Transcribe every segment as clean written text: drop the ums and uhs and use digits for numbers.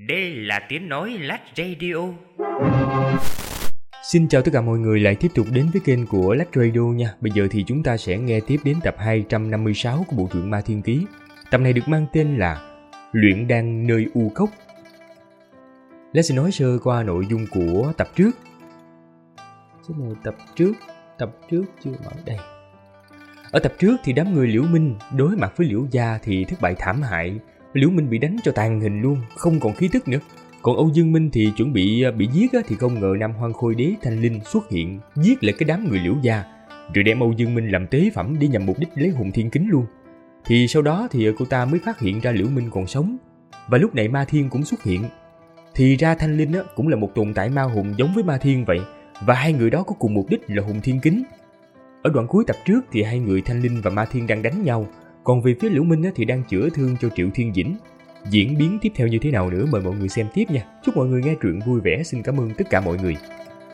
Đây là tiếng nói Lách Radio. Xin chào tất cả mọi người lại tiếp tục đến với kênh của Lách Radio nha. Bây giờ thì chúng ta sẽ nghe tiếp đến tập 256 của bộ truyện Ma Thiên Ký. Tập này được mang tên là Luyện đan nơi u cốc. Lách sẽ nói sơ qua nội dung của tập trước. Tập trước chưa mở đây. Ở tập trước thì đám người Liễu Minh đối mặt với Liễu Gia thì thất bại thảm hại. Liễu Minh bị đánh cho tàn hình luôn, không còn khí tức nữa. Còn Âu Dương Minh thì chuẩn bị giết thì không ngờ Nam Hoang Khôi Đế Thanh Linh xuất hiện, giết lại cái đám người Liễu Gia, rồi đem Âu Dương Minh làm tế phẩm để nhằm mục đích lấy hồn thiên kính luôn. Thì sau đó thì cô ta mới phát hiện ra Liễu Minh còn sống. Và lúc này Ma Thiên cũng xuất hiện. Thì ra Thanh Linh cũng là một tồn tại ma hồn giống với Ma Thiên vậy, và hai người đó có cùng mục đích là hồn thiên kính. Ở đoạn cuối tập trước thì hai người Thanh Linh và Ma Thiên đang đánh nhau, còn về phía Liễu Minh thì đang chữa thương cho Triệu Thiên Dĩnh. Diễn biến tiếp theo như thế nào nữa mời mọi người xem tiếp nha. Chúc mọi người nghe truyện vui vẻ. Xin cảm ơn tất cả mọi người.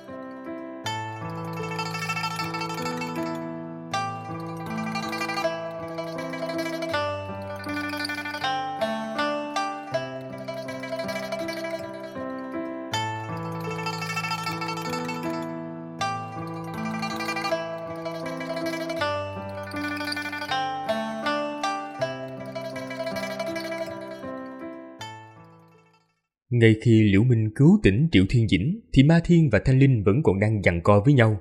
Ngay khi Liễu Minh cứu tỉnh Triệu Thiên Dĩnh thì Ma Thiên và Thanh Linh vẫn còn đang giằng co với nhau.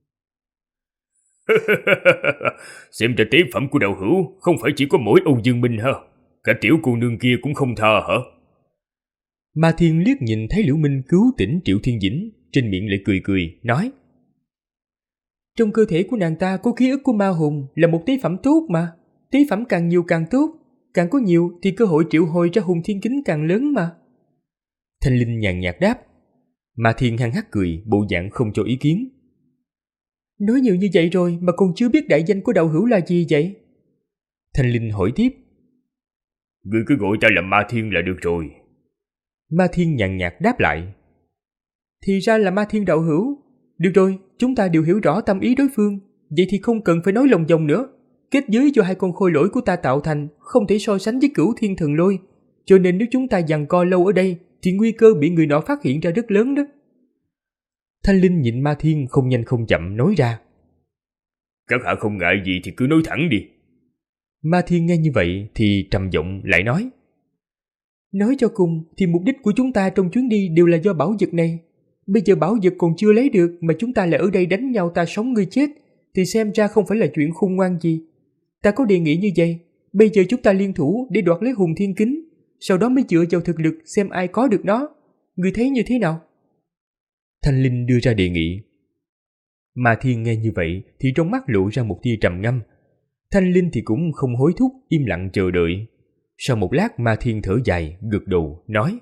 Xem ra tế phẩm của đạo hữu không phải chỉ có mỗi Âu Dương Minh ha, cả tiểu cô nương kia cũng không tha hả? Ma Thiên liếc nhìn thấy Liễu Minh cứu tỉnh Triệu Thiên Dĩnh, trên miệng lại cười cười, nói: Trong cơ thể của nàng ta có ký ức của ma hồn, là một tế phẩm tốt mà. Tế phẩm càng nhiều càng tốt, càng có nhiều thì cơ hội triệu hồi ra hồn thiên kính càng lớn mà. Thanh Linh nhàn nhạt đáp. Ma Thiên hăng hắc cười, bộ dạng không cho ý kiến. Nói nhiều như vậy rồi mà còn chưa biết đại danh của đạo hữu là gì vậy? Thanh Linh hỏi tiếp. Ngươi cứ gọi ta là Ma Thiên là được rồi. Ma Thiên nhàn nhạt đáp lại. Thì ra là Ma Thiên đạo hữu. Được rồi, chúng ta đều hiểu rõ tâm ý đối phương, vậy thì không cần phải nói lòng vòng nữa. Kết giới do hai con khôi lỗi của ta tạo thành không thể so sánh với Cửu Thiên Thần Lôi, cho nên nếu chúng ta giằng co lâu ở đây thì nguy cơ bị người nọ phát hiện ra rất lớn đó. Thanh Linh nhìn Ma Thiên không nhanh không chậm nói ra. Các hạ không ngại gì thì cứ nói thẳng đi. Ma Thiên nghe như vậy thì trầm giọng lại nói. Nói cho cùng thì mục đích của chúng ta trong chuyến đi đều là do bảo vật này. Bây giờ bảo vật còn chưa lấy được mà chúng ta lại ở đây đánh nhau ta sống ngươi chết, thì xem ra không phải là chuyện khôn ngoan gì. Ta có đề nghị như vậy, bây giờ chúng ta liên thủ để đoạt lấy hồn thiên kính, sau đó mới dựa vào thực lực xem ai có được nó. Ngươi thấy như thế nào? Thanh Linh đưa ra đề nghị. Ma Thiên nghe như vậy thì trong mắt lộ ra một tia trầm ngâm. Thanh Linh thì cũng không hối thúc, im lặng chờ đợi. Sau một lát Ma Thiên thở dài, gật đầu, nói.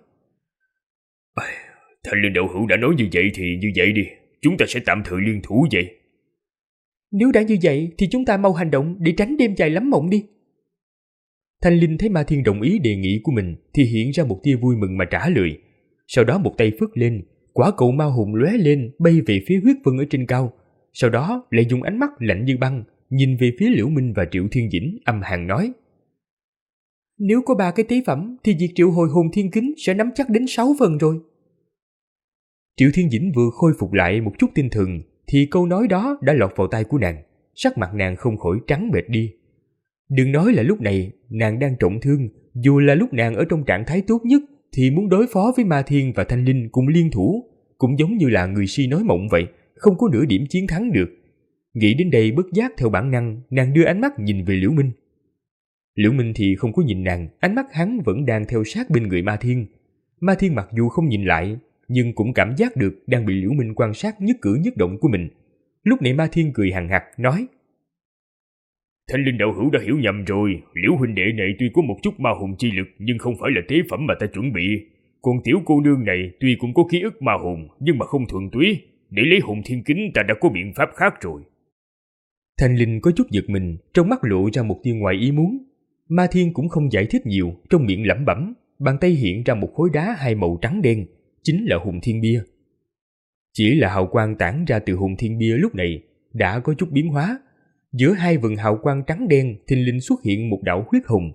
Thanh Linh đạo hữu đã nói như vậy thì như vậy đi, chúng ta sẽ tạm thời liên thủ vậy. Nếu đã như vậy thì chúng ta mau hành động để tránh đêm dài lắm mộng đi. Thanh Linh thấy Ma Thiên đồng ý đề nghị của mình thì hiện ra một tia vui mừng mà trả lời. Sau đó một tay phất lên, quả cầu ma hồn lóe lên bay về phía huyết vân ở trên cao. Sau đó lại dùng ánh mắt lạnh như băng nhìn về phía Liễu Minh và Triệu Thiên Dĩnh, âm hàn nói. Nếu có 3 cái tế phẩm thì việc triệu hồi hồn thiên kính sẽ nắm chắc đến 6 phần rồi. Triệu Thiên Dĩnh vừa khôi phục lại một chút tinh thần thì câu nói đó đã lọt vào tai của nàng. Sắc mặt nàng không khỏi trắng bệch đi. Đừng nói là lúc này nàng đang trọng thương, dù là lúc nàng ở trong trạng thái tốt nhất thì muốn đối phó với Ma Thiên và Thanh Linh cùng liên thủ, cũng giống như là người si nói mộng vậy, không có nửa điểm chiến thắng được. Nghĩ đến đây bất giác theo bản năng, nàng đưa ánh mắt nhìn về Liễu Minh. Liễu Minh thì không có nhìn nàng, ánh mắt hắn vẫn đang theo sát bên người Ma Thiên. Ma Thiên mặc dù không nhìn lại, nhưng cũng cảm giác được đang bị Liễu Minh quan sát nhất cử nhất động của mình. Lúc này Ma Thiên cười hằng hặc, nói. Thanh Linh đạo hữu đã hiểu nhầm rồi, Liễu huynh đệ này tuy có một chút ma hồn chi lực nhưng không phải là tế phẩm mà ta chuẩn bị. Còn tiểu cô nương này tuy cũng có ký ức ma hồn nhưng mà không thuần túy, để lấy hồn thiên kính ta đã có biện pháp khác rồi. Thanh Linh có chút giật mình, trong mắt lộ ra một tia ngoài ý muốn. Ma Thiên cũng không giải thích nhiều, trong miệng lẩm bẩm, bàn tay hiện ra một khối đá hai màu trắng đen, chính là hồn thiên bia. Chỉ là hào quang tản ra từ hồn thiên bia lúc này đã có chút biến hóa. Giữa hai vầng hào quang trắng đen thình lình xuất hiện một đạo huyết hồng.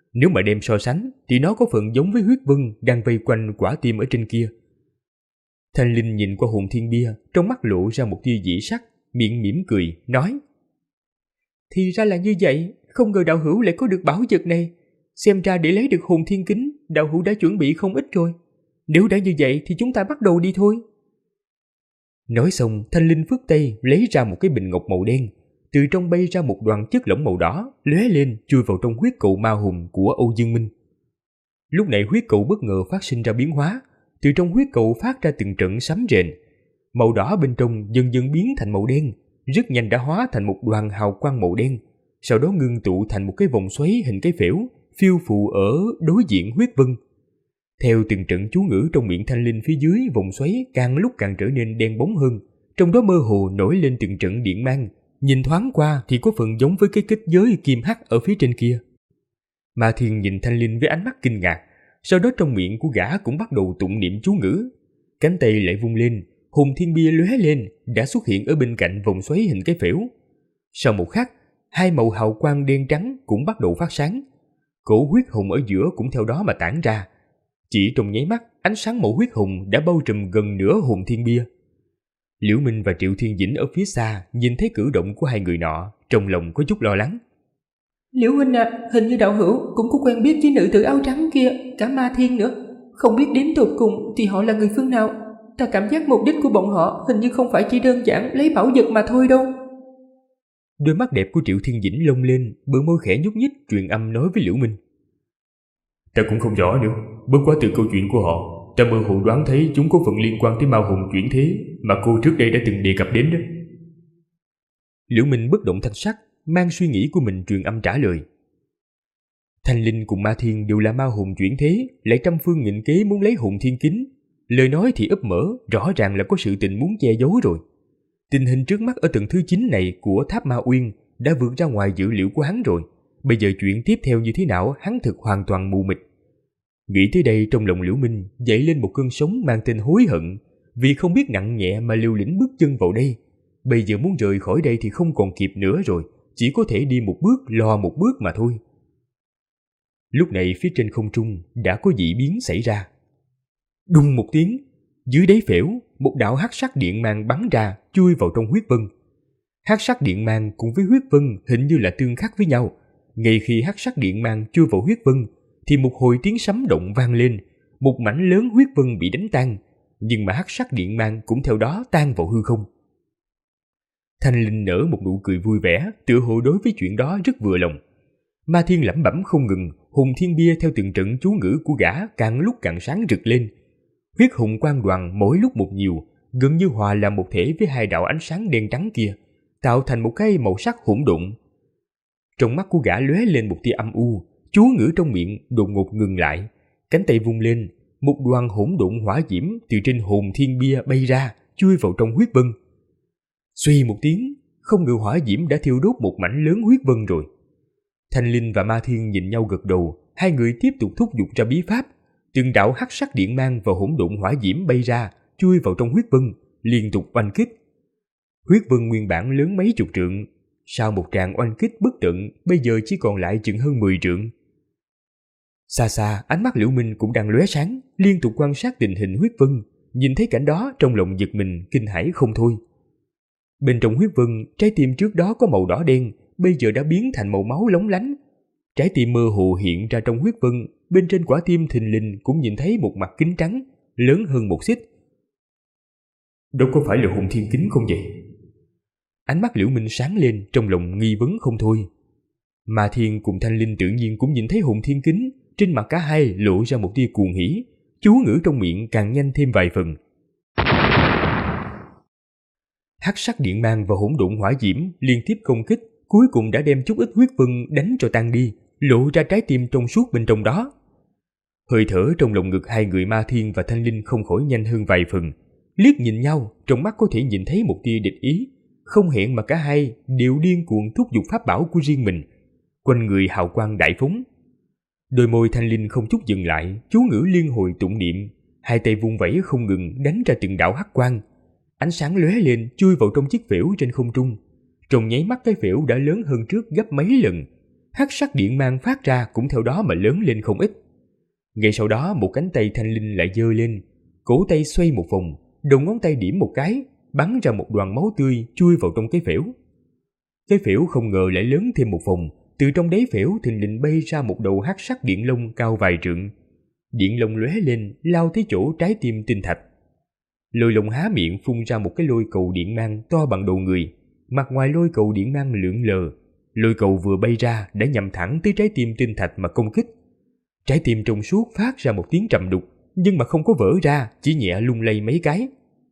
Nếu mà đem so sánh thì nó có phần giống với huyết vân đang vây quanh quả tim ở trên kia. Thanh Linh nhìn qua hồn thiên bia, trong mắt lộ ra một tia dị sắc, miệng mỉm cười, nói: Thì ra là như vậy, không ngờ đạo hữu lại có được bảo vật này. Xem ra để lấy được hồn thiên kính, đạo hữu đã chuẩn bị không ít rồi. Nếu đã như vậy thì chúng ta bắt đầu đi thôi. Nói xong, Thanh Linh phất tay lấy ra một cái bình ngọc màu đen, từ trong bay ra một đoàn chất lỏng màu đỏ, lóe lên chui vào trong huyết cầu ma hồn của Âu Dương Minh. Lúc này huyết cầu bất ngờ phát sinh ra biến hóa, từ trong huyết cầu phát ra từng trận sấm rền. Màu đỏ bên trong dần dần biến thành màu đen, rất nhanh đã hóa thành một đoàn hào quang màu đen, sau đó ngưng tụ thành một cái vòng xoáy hình cái phễu, phiêu phù ở đối diện huyết vân. Theo từng trận chú ngữ trong miệng Thanh Linh, phía dưới vòng xoáy càng lúc càng trở nên đen bóng hơn, trong đó mơ hồ nổi lên từng trận điện mang, nhìn thoáng qua thì có phần giống với cái kết giới kim hắc ở phía trên kia. Ma Thiên nhìn Thanh Linh với ánh mắt kinh ngạc, sau đó trong miệng của gã cũng bắt đầu tụng niệm chú ngữ. Cánh tay lại vung lên, hồn thiên bia lóe lên, đã xuất hiện ở bên cạnh vòng xoáy hình cái phễu. Sau một khắc, hai màu hào quang đen trắng cũng bắt đầu phát sáng. Cổ huyết hồng ở giữa cũng theo đó mà tản ra. Chỉ trong nháy mắt, ánh sáng màu huyết hồng đã bao trùm gần nửa hồn thiên bia. Liễu Minh và Triệu Thiên Dĩnh ở phía xa nhìn thấy cử động của hai người nọ, trong lòng có chút lo lắng. Liễu huynh à, hình như đạo hữu cũng có quen biết với nữ tử áo trắng kia, cả Ma Thiên nữa. Không biết đến tột cùng thì họ là người phương nào. Ta cảm giác mục đích của bọn họ hình như không phải chỉ đơn giản lấy bảo vật mà thôi đâu. Đôi mắt đẹp của Triệu Thiên Dĩnh lông lên, bờ môi khẽ nhúc nhích truyền âm nói với Liễu Minh. Ta cũng không rõ nữa, bất quá từ câu chuyện của họ, ta mơ hồ đoán thấy chúng có phần liên quan tới ma hồn chuyển thế mà cô trước đây đã từng đề cập đến đó. Liễu Minh bất động thanh sắc, mang suy nghĩ của mình truyền âm trả lời. Thanh Linh cùng Ma Thiên đều là ma hồn chuyển thế, lại trăm phương nghìn kế muốn lấy hồn thiên kính. Lời nói thì ấp mở, rõ ràng là có sự tình muốn che giấu rồi. Tình hình trước mắt ở tầng thứ 9 này của tháp Ma Uyên đã vượt ra ngoài dữ liệu của hắn rồi. Bây giờ chuyện tiếp theo như thế nào hắn thực hoàn toàn mù mịt. Nghĩ tới đây, trong lòng Liễu Minh dậy lên một cơn sóng mang tên hối hận, vì không biết nặng nhẹ mà liều lĩnh bước chân vào đây. Bây giờ muốn rời khỏi đây thì không còn kịp nữa rồi, chỉ có thể đi một bước lo một bước mà thôi. Lúc này phía trên không trung đã có dị biến xảy ra. Đùng một tiếng, dưới đáy phễu, một đạo hắc sắc điện mang bắn ra, chui vào trong huyết vân. Hắc sắc điện mang cùng với huyết vân hình như là tương khắc với nhau. Ngay khi hắc sắc điện mang chui vào huyết vân, thì một hồi tiếng sấm động vang lên, một mảnh lớn huyết vân bị đánh tan, nhưng mà hắc sắc điện mang cũng theo đó tan vào hư không. Thanh Linh nở một nụ cười vui vẻ, tựa hồ đối với chuyện đó rất vừa lòng. Ma Thiên lẩm bẩm không ngừng, hồn thiên bia theo từng trận chú ngữ của gã càng lúc càng sáng rực lên. Huyết hồn quang đoàn mỗi lúc một nhiều, gần như hòa làm một thể với hai đạo ánh sáng đen trắng kia, tạo thành một cái màu sắc hỗn độn. Trong mắt của gã lóe lên một tia âm u, chú ngữ trong miệng đột ngột ngừng lại, cánh tay vung lên, một đoàn hỗn độn hỏa diễm từ trên hồn thiên bia bay ra, chui vào trong huyết vân. Suy một tiếng, không ngờ hỏa diễm đã thiêu đốt một mảnh lớn huyết vân rồi. Thanh Linh và Ma Thiên nhìn nhau gật đầu, hai người tiếp tục thúc giục ra bí pháp, từng đạo hắc sắc điện mang và hỗn độn hỏa diễm bay ra, chui vào trong huyết vân, liên tục oanh kích. Huyết vân nguyên bản lớn mấy chục trượng, sau một tràng oanh kích bất tận, bây giờ chỉ còn lại chừng hơn 10 trượng. Xa xa, ánh mắt Liễu Minh cũng đang lóe sáng, liên tục quan sát tình hình huyết vân, nhìn thấy cảnh đó trong lòng giật mình, kinh hãi không thôi. Bên trong huyết vân, trái tim trước đó có màu đỏ đen, bây giờ đã biến thành màu máu lóng lánh. Trái tim mơ hồ hiện ra trong huyết vân, bên trên quả tim thình lình cũng nhìn thấy một mặt kính trắng, lớn hơn một xích. Đâu có phải là hồn thiên kính không vậy? Ánh mắt Liễu Minh sáng lên, trong lòng nghi vấn không thôi. Ma Thiên cùng Thanh Linh tự nhiên cũng nhìn thấy hồn thiên kính, trên mặt cả hai lộ ra một tia cuồng hỉ, chú ngữ trong miệng càng nhanh thêm vài phần. Hắc sắc điện mang và hỗn độn hỏa diễm liên tiếp công kích, cuối cùng đã đem chút ít huyết vân đánh cho tan đi, lộ ra trái tim trong suốt bên trong đó. Hơi thở trong lồng ngực hai người Ma Thiên và Thanh Linh không khỏi nhanh hơn vài phần, liếc nhìn nhau, trong mắt có thể nhìn thấy một tia địch ý, không hẹn mà cả hai đều điên cuồng thúc giục pháp bảo của riêng mình, quanh người hào quang đại phóng. Đôi môi Thanh Linh không chút dừng lại, chú ngữ liên hồi tụng niệm, hai tay vung vẩy không ngừng đánh ra từng đạo hắc quang. Ánh sáng lóe lên chui vào trong chiếc phễu trên không trung. Trong nháy mắt cái phễu đã lớn hơn trước gấp mấy lần. hắc sắc điện mang phát ra cũng theo đó mà lớn lên không ít. Ngay sau đó một cánh tay Thanh Linh lại giơ lên, cổ tay xoay một vòng, đầu ngón tay điểm một cái, bắn ra một đoàn máu tươi chui vào trong cái phễu. Cái phễu không ngờ lại lớn thêm một vòng, từ trong đáy phễu thình lình bay ra một đầu hắc sắc điện lông cao vài trượng. Điện lông lóe lên, lao tới chỗ trái tim tinh thạch. Lôi Long há miệng phun ra một cái lôi cầu điện mang to bằng đầu người, mặt ngoài lôi cầu điện mang lượn lờ. Lôi cầu vừa bay ra đã nhằm thẳng tới trái tim tinh thạch mà công kích. Trái tim trong suốt phát ra một tiếng trầm đục, nhưng mà không có vỡ ra, chỉ nhẹ lung lay mấy cái.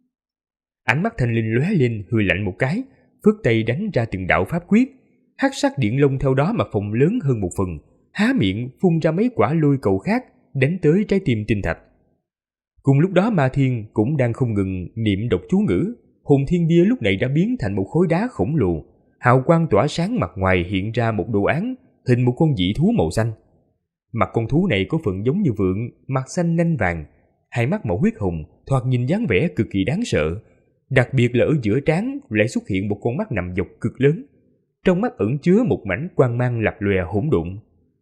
Ánh mắt Thanh Linh lóe lên, hừ lạnh một cái, phất tay đánh ra từng đạo pháp quyết. Hắc sắc điện lông theo đó mà phồng lớn hơn một phần, há miệng phun ra mấy quả lôi cầu khác đánh tới trái tim tinh thạch. Cùng lúc đó Ma Thiên cũng đang không ngừng niệm đọc chú ngữ. Hồn thiên bia lúc này đã biến thành một khối đá khổng lồ, hào quang tỏa sáng, mặt ngoài hiện ra một đồ án hình một con dị thú màu xanh. Mặt con thú này có phần giống như vượn, mặt xanh nanh vàng, hai mắt màu huyết hồng, thoạt nhìn dáng vẻ cực kỳ đáng sợ. Đặc biệt là ở giữa trán lại xuất hiện một con mắt nằm dọc cực lớn, trong mắt ẩn chứa một mảnh quang mang lập lòe hỗn độn.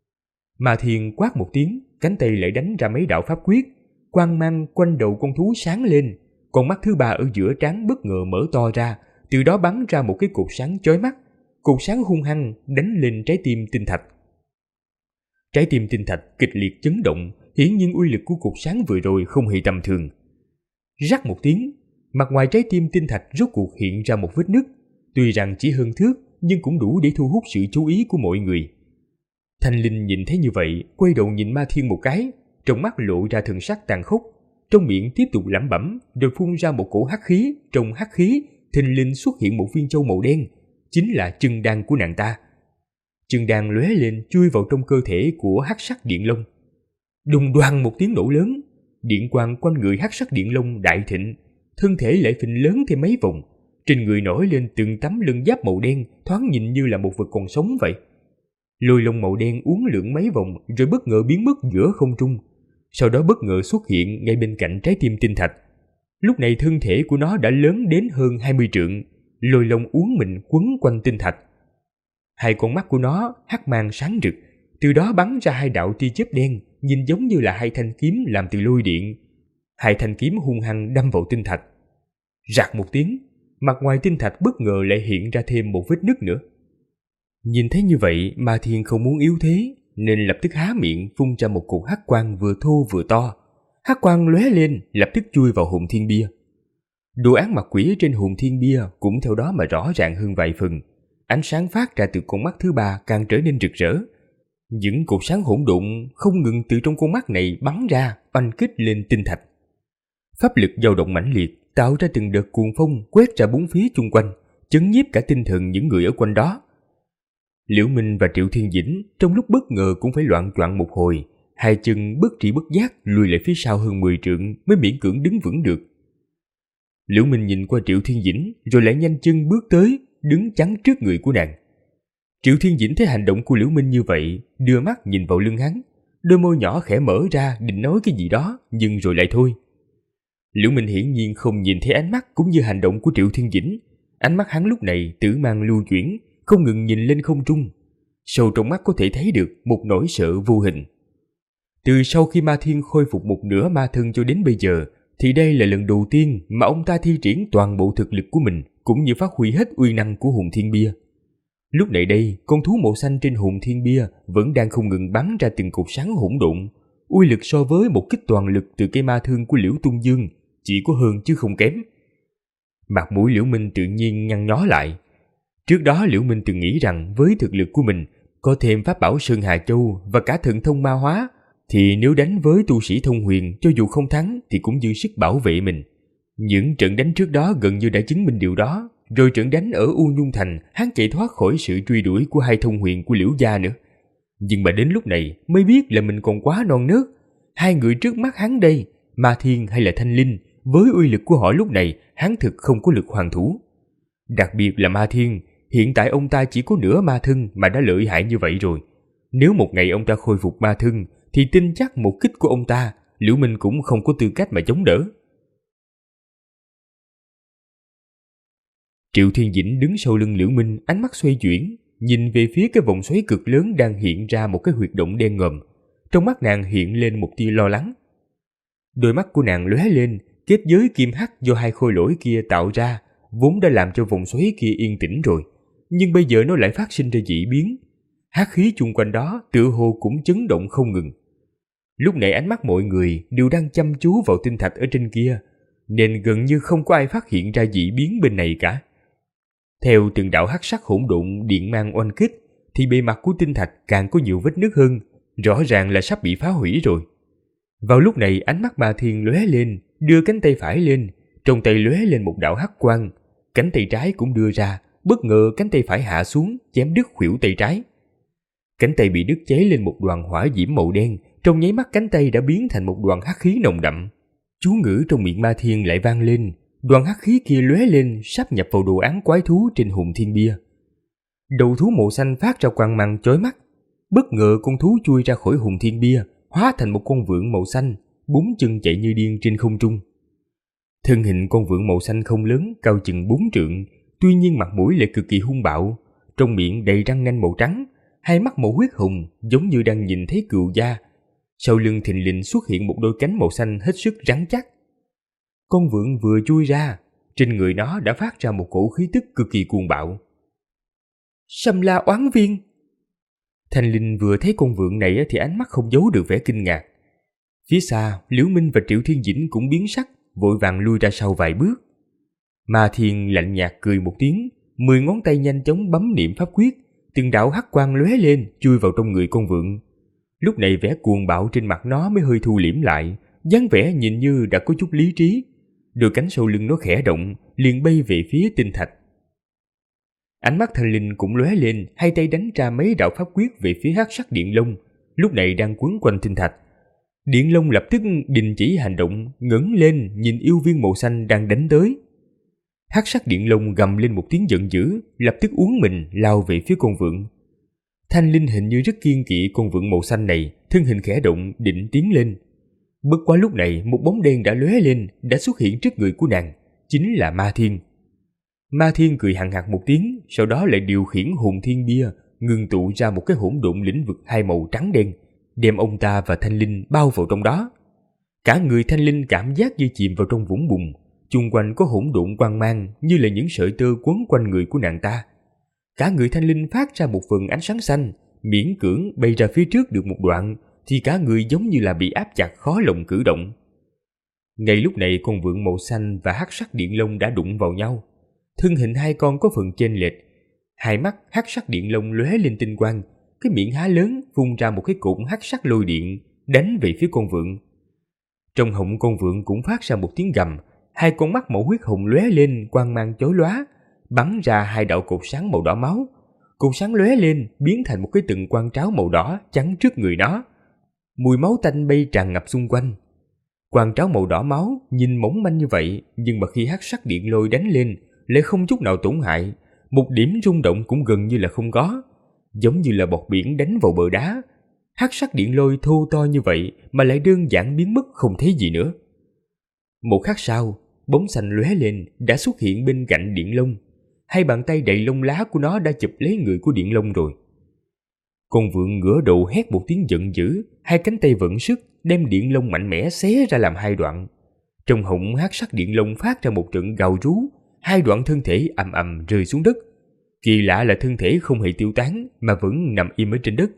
Ma Thiên quát một tiếng, cánh tay lại đánh ra mấy đạo pháp quyết, quang mang quanh đầu con thú sáng lên. Con mắt thứ ba ở giữa trán bất ngờ mở to ra, từ đó bắn ra một cái cột sáng chói mắt. Cột sáng hung hăng đánh lên trái tim tinh thạch. Trái tim tinh thạch kịch liệt chấn động, hiển nhiên uy lực của cột sáng vừa rồi không hề tầm thường. Rắc một tiếng, mặt ngoài trái tim tinh thạch rốt cuộc hiện ra một vết nứt, tuy rằng chỉ hơn thước nhưng cũng đủ để thu hút sự chú ý của mọi người. Thanh Linh nhìn thấy như vậy, quay đầu nhìn Ma Thiên một cái, trong mắt lộ ra thần sắc tàn khốc, trong miệng tiếp tục lẩm bẩm, rồi phun ra một cổ hắc khí. Trong hắc khí thình lình xuất hiện một viên châu màu đen, chính là chân đan của nàng ta. Chân đan lóe lên chui vào trong cơ thể của hắc sắc điện long. Đùng đoàng một tiếng nổ lớn, điện quang quanh người hắc sắc điện long đại thịnh, thân thể lại phình lớn thêm mấy vòng, trên người nổi lên từng tấm lân giáp màu đen, thoáng nhìn như là một vật còn sống vậy. Lôi long màu đen uốn lượn mấy vòng rồi bất ngờ biến mất giữa không trung, sau đó bất ngờ xuất hiện ngay bên cạnh trái tim tinh thạch. Lúc này thân thể của nó đã lớn đến hơn 20 trượng, lôi long uốn mình quấn quanh tinh thạch. Hai con mắt của nó hắc mang sáng rực, từ đó bắn ra hai đạo tia chớp đen, nhìn giống như là hai thanh kiếm làm từ lôi điện. Hai thanh kiếm hung hăng đâm vào tinh thạch. Rạc một tiếng, mặt ngoài tinh thạch bất ngờ lại hiện ra thêm một vết nứt nữa. Nhìn thấy như vậy, Ma Thiên không muốn yếu thế, nên lập tức há miệng phun ra một cột hắc quang vừa thô vừa to. Hắc quang lóe lên, lập tức chui vào hồn thiên bia. Đồ án mặt quỷ trên hồn thiên bia cũng theo đó mà rõ ràng hơn vài phần. Ánh sáng phát ra từ con mắt thứ ba càng trở nên rực rỡ. Những cột sáng hỗn độn không ngừng từ trong con mắt này bắn ra, oanh kích lên tinh thạch. Pháp lực dao động mãnh liệt, tạo ra từng đợt cuồng phong quét ra bốn phía chung quanh, chấn nhiếp cả tinh thần những người ở quanh đó. Liễu Minh và Triệu Thiên Dĩnh trong lúc bất ngờ cũng phải loạng choạng một hồi, hai chân bất tri bất giác lùi lại phía sau hơn 10 trượng mới miễn cưỡng đứng vững được. Liễu Minh nhìn qua Triệu Thiên Dĩnh rồi lại nhanh chân bước tới, đứng chắn trước người của nàng. Triệu Thiên Dĩnh thấy hành động của Liễu Minh như vậy, đưa mắt nhìn vào lưng hắn, đôi môi nhỏ khẽ mở ra định nói cái gì đó, nhưng rồi lại thôi. Liễu Minh hiển nhiên không nhìn thấy ánh mắt cũng như hành động của Triệu Thiên Dĩnh. Ánh mắt hắn lúc này tử mang lưu chuyển, không ngừng nhìn lên không trung. Sâu trong mắt có thể thấy được một nỗi sợ vô hình. Từ sau khi Ma Thiên khôi phục một nửa ma thân cho đến bây giờ, thì đây là lần đầu tiên mà ông ta thi triển toàn bộ thực lực của mình, cũng như phát huy hết uy năng của hồn thiên bia. Lúc này đây, con thú màu xanh trên hồn thiên bia vẫn đang không ngừng bắn ra từng cột sáng hỗn độn. Uy lực so với một kích toàn lực từ cây ma thương của Liễu Tung Dương chỉ có hơn chứ không kém. Mặt mũi Liễu Minh tự nhiên nhăn nhó lại. Trước đó Liễu Minh từng nghĩ rằng với thực lực của mình, có thêm pháp bảo Sơn Hà Châu và cả thần thông ma hóa, thì nếu đánh với tu sĩ thông huyền cho dù không thắng thì cũng dư sức bảo vệ mình. Những trận đánh trước đó gần như đã chứng minh điều đó. Rồi trận đánh ở U Nhung Thành, hắn chạy thoát khỏi sự truy đuổi của hai thông huyền của Liễu gia nữa. Nhưng mà đến lúc này mới biết là mình còn quá non nớt. Hai người trước mắt hắn đây, Ma Thiên hay là Thanh Linh, với uy lực của họ lúc này, hắn thực không có lực hoàn thủ. Đặc biệt là Ma Thiên, hiện tại ông ta chỉ có nửa ma thân mà đã lợi hại như vậy rồi. Nếu một ngày ông ta khôi phục ma thân, thì tin chắc một kích của ông ta, Liễu Minh cũng không có tư cách mà chống đỡ. Triệu Thiên Dĩnh đứng sau lưng Liễu Minh, ánh mắt xoay chuyển, nhìn về phía cái vòng xoáy cực lớn đang hiện ra một cái huyệt động đen ngòm. Trong mắt nàng hiện lên một tia lo lắng. Đôi mắt của nàng lóe lên, kết giới kim hắc do hai khôi lỗi kia tạo ra vốn đã làm cho vòng xoáy kia yên tĩnh rồi, nhưng bây giờ nó lại phát sinh ra dị biến. Hắc khí chung quanh đó tựa hồ cũng chấn động không ngừng. Lúc này ánh mắt mọi người đều đang chăm chú vào tinh thạch ở trên kia, nên gần như không có ai phát hiện ra dị biến bên này cả. Theo từng đạo hắc sắc hỗn độn điện mang oanh kích, thì bề mặt của tinh thạch càng có nhiều vết nứt hơn, rõ ràng là sắp bị phá hủy rồi. Vào lúc này ánh mắt Ma Thiên lóe lên, đưa cánh tay phải lên, trong tay lóe lên một đạo hắc quang, cánh tay trái cũng đưa ra, bất ngờ cánh tay phải hạ xuống, chém đứt khuỷu tay trái. Cánh tay bị đứt cháy lên một đoàn hỏa diễm màu đen, trong nháy mắt cánh tay đã biến thành một đoàn hắc khí nồng đậm. Chú ngữ trong miệng Ma Thiên lại vang lên, đoàn hắc khí kia lóe lên, sáp nhập vào đồ án quái thú trên hùng thiên bia. Đầu thú màu xanh phát ra quang mang chói mắt, bất ngờ con thú chui ra khỏi hùng thiên bia, hóa thành một con vượn màu xanh, bốn chân chạy như điên trên không trung. Thân hình con vượn màu xanh không lớn, cao chừng 4 trượng, tuy nhiên mặt mũi lại cực kỳ hung bạo, trong miệng đầy răng nanh màu trắng, hai mắt màu huyết hồng giống như đang nhìn thấy cừu da. Sau lưng thình lình xuất hiện một đôi cánh màu xanh hết sức rắn chắc. Con vượn vừa chui ra, trên người nó đã phát ra một cổ khí tức cực kỳ cuồng bạo. Sâm La Oán Viên. Thanh Linh vừa thấy con vượn này thì ánh mắt không giấu được vẻ kinh ngạc. Phía xa, Liễu Minh và Triệu Thiên Dĩnh cũng biến sắc, vội vàng lui ra sau vài bước. Ma Thiên lạnh nhạt cười một tiếng, 10 ngón tay nhanh chóng bấm niệm pháp quyết, từng đạo hắc quang lóe lên, chui vào trong người con vượn. Lúc này vẻ cuồng bạo trên mặt nó mới hơi thu liễm lại, dáng vẻ nhìn như đã có chút lý trí. Đôi cánh sau lưng nó khẽ động, liền bay về phía tinh thạch. Ánh mắt Thanh Linh cũng lóe lên, hai tay đánh ra mấy đạo pháp quyết về phía hắc sắc điện long, lúc này đang quấn quanh tinh thạch. Điện long lập tức đình chỉ hành động, ngẩng lên nhìn yêu viên màu xanh đang đánh tới. Hắc sắc điện long gầm lên một tiếng giận dữ, lập tức uốn mình lao về phía con vượn. Thanh Linh hình như rất kiêng kỵ con vượn màu xanh này, thân hình khẽ động định tiến lên. Bất quá lúc này một bóng đen đã lóe lên, đã xuất hiện trước người của nàng, chính là Ma Thiên. Ma Thiên cười hằng hặc một tiếng, sau đó lại điều khiển hồn thiên bia, ngưng tụ ra một cái hỗn độn lĩnh vực hai màu trắng đen, đem ông ta và Thanh Linh bao vào trong đó. Cả người Thanh Linh cảm giác như chìm vào trong vũng bùn, chung quanh có hỗn độn quang mang như là những sợi tơ quấn quanh người của nàng ta. Cả người Thanh Linh phát ra một phần ánh sáng xanh, miễn cưỡng bay ra phía trước được một đoạn, thì cả người giống như là bị áp chặt khó lòng cử động. Ngay lúc này con vượn màu xanh và hắc sắc điện long đã đụng vào nhau. Thân hình hai con có phần chênh lệch, hai mắt hắc sắc điện long lóe lên tinh quang, cái miệng há lớn phun ra một cái cụm hắc sắc lôi điện đánh về phía con vượn. Trong họng con vượn cũng phát ra một tiếng gầm, hai con mắt màu huyết hồng lóe lên quang mang chói lóa, bắn ra hai đạo cột sáng màu đỏ máu. Cột sáng lóe lên biến thành một cái từng quang tráo màu đỏ chắn trước người nó. Mùi máu tanh bay tràn ngập xung quanh. Quang tráo màu đỏ máu nhìn mỏng manh như vậy, nhưng mà khi hắc sắc điện lôi đánh lên lại không chút nào tổn hại, một điểm rung động cũng gần như là không có, giống như là bọt biển đánh vào bờ đá. Hắc sắc điện lôi thô to như vậy mà lại đơn giản biến mất không thấy gì nữa. Một khắc sau, bóng xanh lóe lên đã xuất hiện bên cạnh điện long. Hai bàn tay đầy lông lá của nó đã chụp lấy người của điện long rồi. Con vượn ngửa đầu hét một tiếng giận dữ, hai cánh tay vận sức đem điện long mạnh mẽ xé ra làm hai đoạn. Trong họng hắc sắc điện long phát ra một trận gào rú, hai đoạn thân thể ầm ầm rơi xuống đất. Kỳ lạ là thân thể không hề tiêu tán mà vẫn nằm im ở trên đất.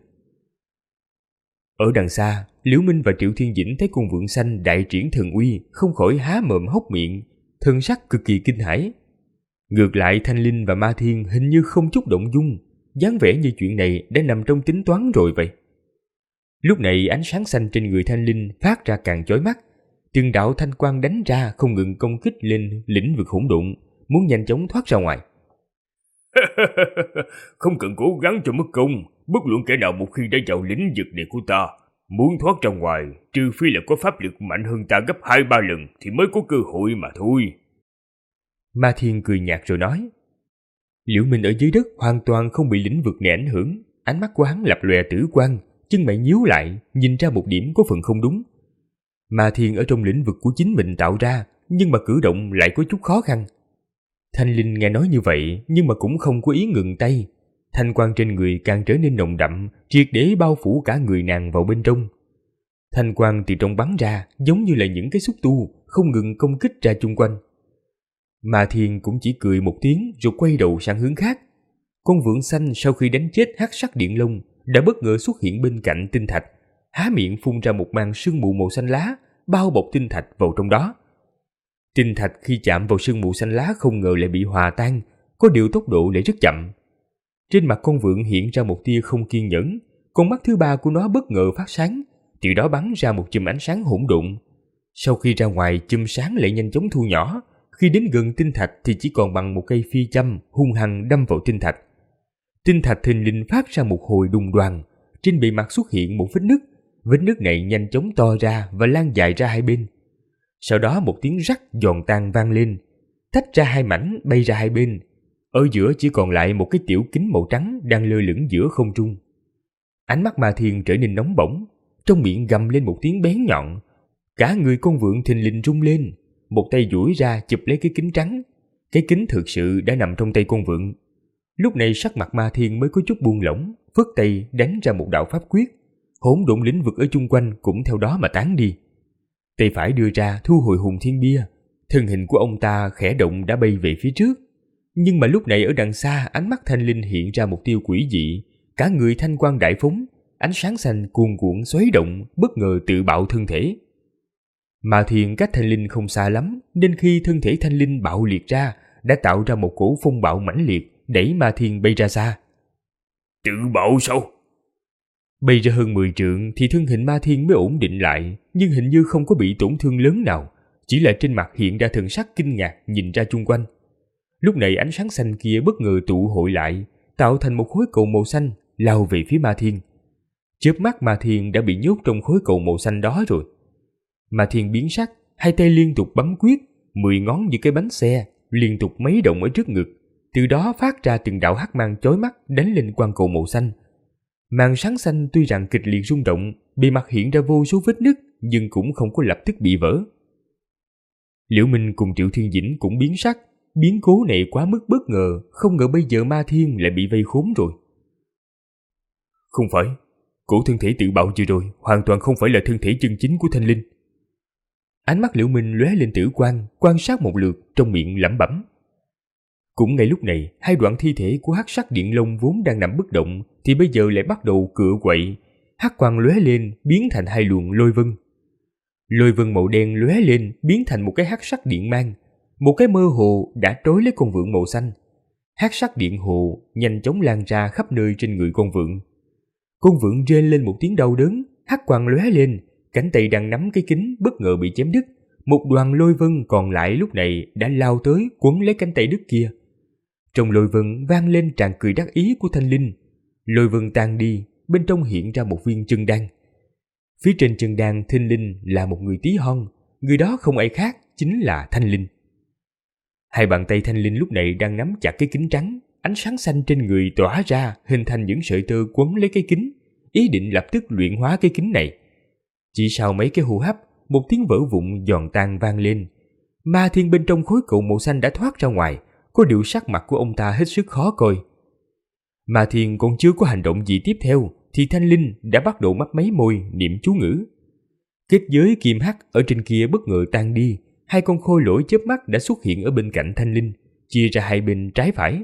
Ở đằng xa, Liễu Minh và Triệu Thiên Dĩnh thấy con vượn xanh đại triển thần uy, không khỏi há mồm hốc miệng, thân sắc cực kỳ kinh hãi. Ngược lại Thanh Linh và Ma Thiên hình như không chút động dung, dáng vẻ như chuyện này đã nằm trong tính toán rồi vậy. Lúc này ánh sáng xanh trên người Thanh Linh phát ra càng chói mắt, từng đạo thanh quang đánh ra không ngừng công kích lên lĩnh vực hỗn độn, muốn nhanh chóng thoát ra ngoài. Không cần cố gắng cho mất công, bất luận kẻ nào một khi đã vào lĩnh vực này của ta, muốn thoát ra ngoài, trừ phi là có pháp lực mạnh hơn ta gấp 2-3 lần thì mới có cơ hội mà thôi. Ma Thiên cười nhạt rồi nói. Liễu Minh ở dưới đất hoàn toàn không bị lĩnh vực này ảnh hưởng, ánh mắt của hắn lập lòe tử quang, chân mày nhíu lại, nhìn ra một điểm có phần không đúng. Ma Thiên ở trong lĩnh vực của chính mình tạo ra, nhưng mà cử động lại có chút khó khăn. Thanh Linh nghe nói như vậy, nhưng mà cũng không có ý ngừng tay. thanh quang trên người càng trở nên nồng đậm, triệt để bao phủ cả người nàng vào bên trong. Thanh quang từ trong bắn ra giống như là những cái xúc tu không ngừng công kích ra chung quanh. Ma Thiên cũng chỉ cười một tiếng rồi quay đầu sang hướng khác. Con vượn xanh sau khi đánh chết hắc sắc điện long đã bất ngờ xuất hiện bên cạnh tinh thạch, há miệng phun ra một màn sương mù màu xanh lá bao bọc tinh thạch vào trong đó. Tinh thạch khi chạm vào sương mù xanh lá không ngờ lại bị hòa tan, có điều tốc độ lại rất chậm. Trên mặt con vượn hiện ra một tia không kiên nhẫn, con mắt thứ ba của nó bất ngờ phát sáng, từ đó bắn ra một chùm ánh sáng hỗn độn. Sau khi ra ngoài, chùm sáng lại nhanh chóng thu nhỏ, khi đến gần tinh thạch thì chỉ còn bằng một cây phi châm hung hăng đâm vào tinh thạch. Tinh thạch thình lình phát ra một hồi đùng đoàng, trên bề mặt xuất hiện một vết nứt này nhanh chóng to ra và lan dài ra hai bên. Sau đó một tiếng rắc giòn tan vang lên, tách ra hai mảnh bay ra hai bên. Ở giữa chỉ còn lại một cái tiểu kính màu trắng đang lơ lửng giữa không trung. Ánh mắt Ma Thiên trở nên nóng bỏng, trong miệng gầm lên một tiếng bén nhọn. Cả người con vượn thình lình rung lên, một tay duỗi ra chụp lấy cái kính trắng. Cái kính thực sự đã nằm trong tay con vượn. Lúc này sắc mặt Ma Thiên mới có chút buông lỏng, phất tay đánh ra một đạo pháp quyết. Hỗn độn lĩnh vực ở chung quanh cũng theo đó mà tán đi. Tay phải đưa ra thu hồi hùng thiên bia, thân hình của ông ta khẽ động đã bay về phía trước. Nhưng mà lúc này ở đằng xa, ánh mắt Thanh Linh hiện ra một tia quỷ dị, cả người thanh quang đại phóng, ánh sáng xanh cuồn cuộn xoáy động, bất ngờ tự bạo thân thể. Ma Thiên cách Thanh Linh không xa lắm, nên khi thân thể Thanh Linh bạo liệt ra, đã tạo ra một cổ phong bạo mãnh liệt, đẩy Ma Thiên bay ra xa. Tự bạo sao? Bay ra hơn 10 trượng thì thân hình Ma Thiên mới ổn định lại, nhưng hình như không có bị tổn thương lớn nào, chỉ là trên mặt hiện ra thần sắc kinh ngạc nhìn ra chung quanh. Lúc này ánh sáng xanh kia bất ngờ tụ hội lại, tạo thành một khối cầu màu xanh, lao về phía Ma Thiên. Chớp mắt Ma Thiên đã bị nhốt trong khối cầu màu xanh đó rồi. Ma Thiên biến sắc, hai tay liên tục bấm quyết, 10 ngón như cái bánh xe, liên tục mấy động ở trước ngực, từ đó phát ra từng đạo hắc mang chói mắt đánh lên quan cầu màu xanh. Màn sáng xanh tuy rằng kịch liệt rung động, bề mặt hiện ra vô số vết nứt, nhưng cũng không có lập tức bị vỡ. Liễu Minh cùng Triệu Thiên Dĩnh cũng biến sắc, biến cố này quá mức bất ngờ, không ngờ bây giờ Ma Thiên lại bị vây khốn rồi. Không phải, cổ thân thể tự bạo vừa rồi hoàn toàn không phải là thân thể chân chính của Thanh Linh. Ánh mắt Liễu Minh lóe lên tử quang, quan sát một lượt, trong miệng lẩm bẩm. Cũng ngay lúc này, hai đoạn thi thể của hắc sắc điện long vốn đang nằm bất động thì bây giờ lại bắt đầu cựa quậy, hắc quang lóe lên biến thành hai luồng lôi vân. Lôi vân màu đen lóe lên biến thành một cái hắc sắc điện mang, một cái mơ hồ đã trói lấy con vượn màu xanh. Hắc sắc điện hồ nhanh chóng lan ra khắp nơi trên người con vượn. Con vượn rên lên một tiếng đau đớn, hắc quang lóe lên, cánh tay đang nắm cái kính bất ngờ bị chém đứt. Một đoàn lôi vân còn lại lúc này đã lao tới quấn lấy cánh tay đứt kia. Trong lôi vân vang lên tràng cười đắc ý của Thanh Linh. Lôi vân tan đi, bên trong hiện ra một viên chân đan. Phía trên chân đan thình lình là một người tí hon, người đó không ai khác chính là Thanh Linh. Hai bàn tay Thanh Linh lúc này đang nắm chặt cái kính trắng, ánh sáng xanh trên người tỏa ra hình thành những sợi tơ quấn lấy cái kính, ý định lập tức luyện hóa cái kính này. Chỉ sau mấy cái hô hấp, một tiếng vỡ vụn giòn tan vang lên. Ma Thiên bên trong khối cầu màu xanh đã thoát ra ngoài, có điều sắc mặt của ông ta hết sức khó coi. Ma Thiên còn chưa có hành động gì tiếp theo thì Thanh Linh đã bắt đầu mấp máy môi niệm chú ngữ. Kết giới kim hắc ở trên kia bất ngờ tan đi, hai con khôi lỗi chớp mắt đã xuất hiện ở bên cạnh Thanh Linh, chia ra hai bên trái phải.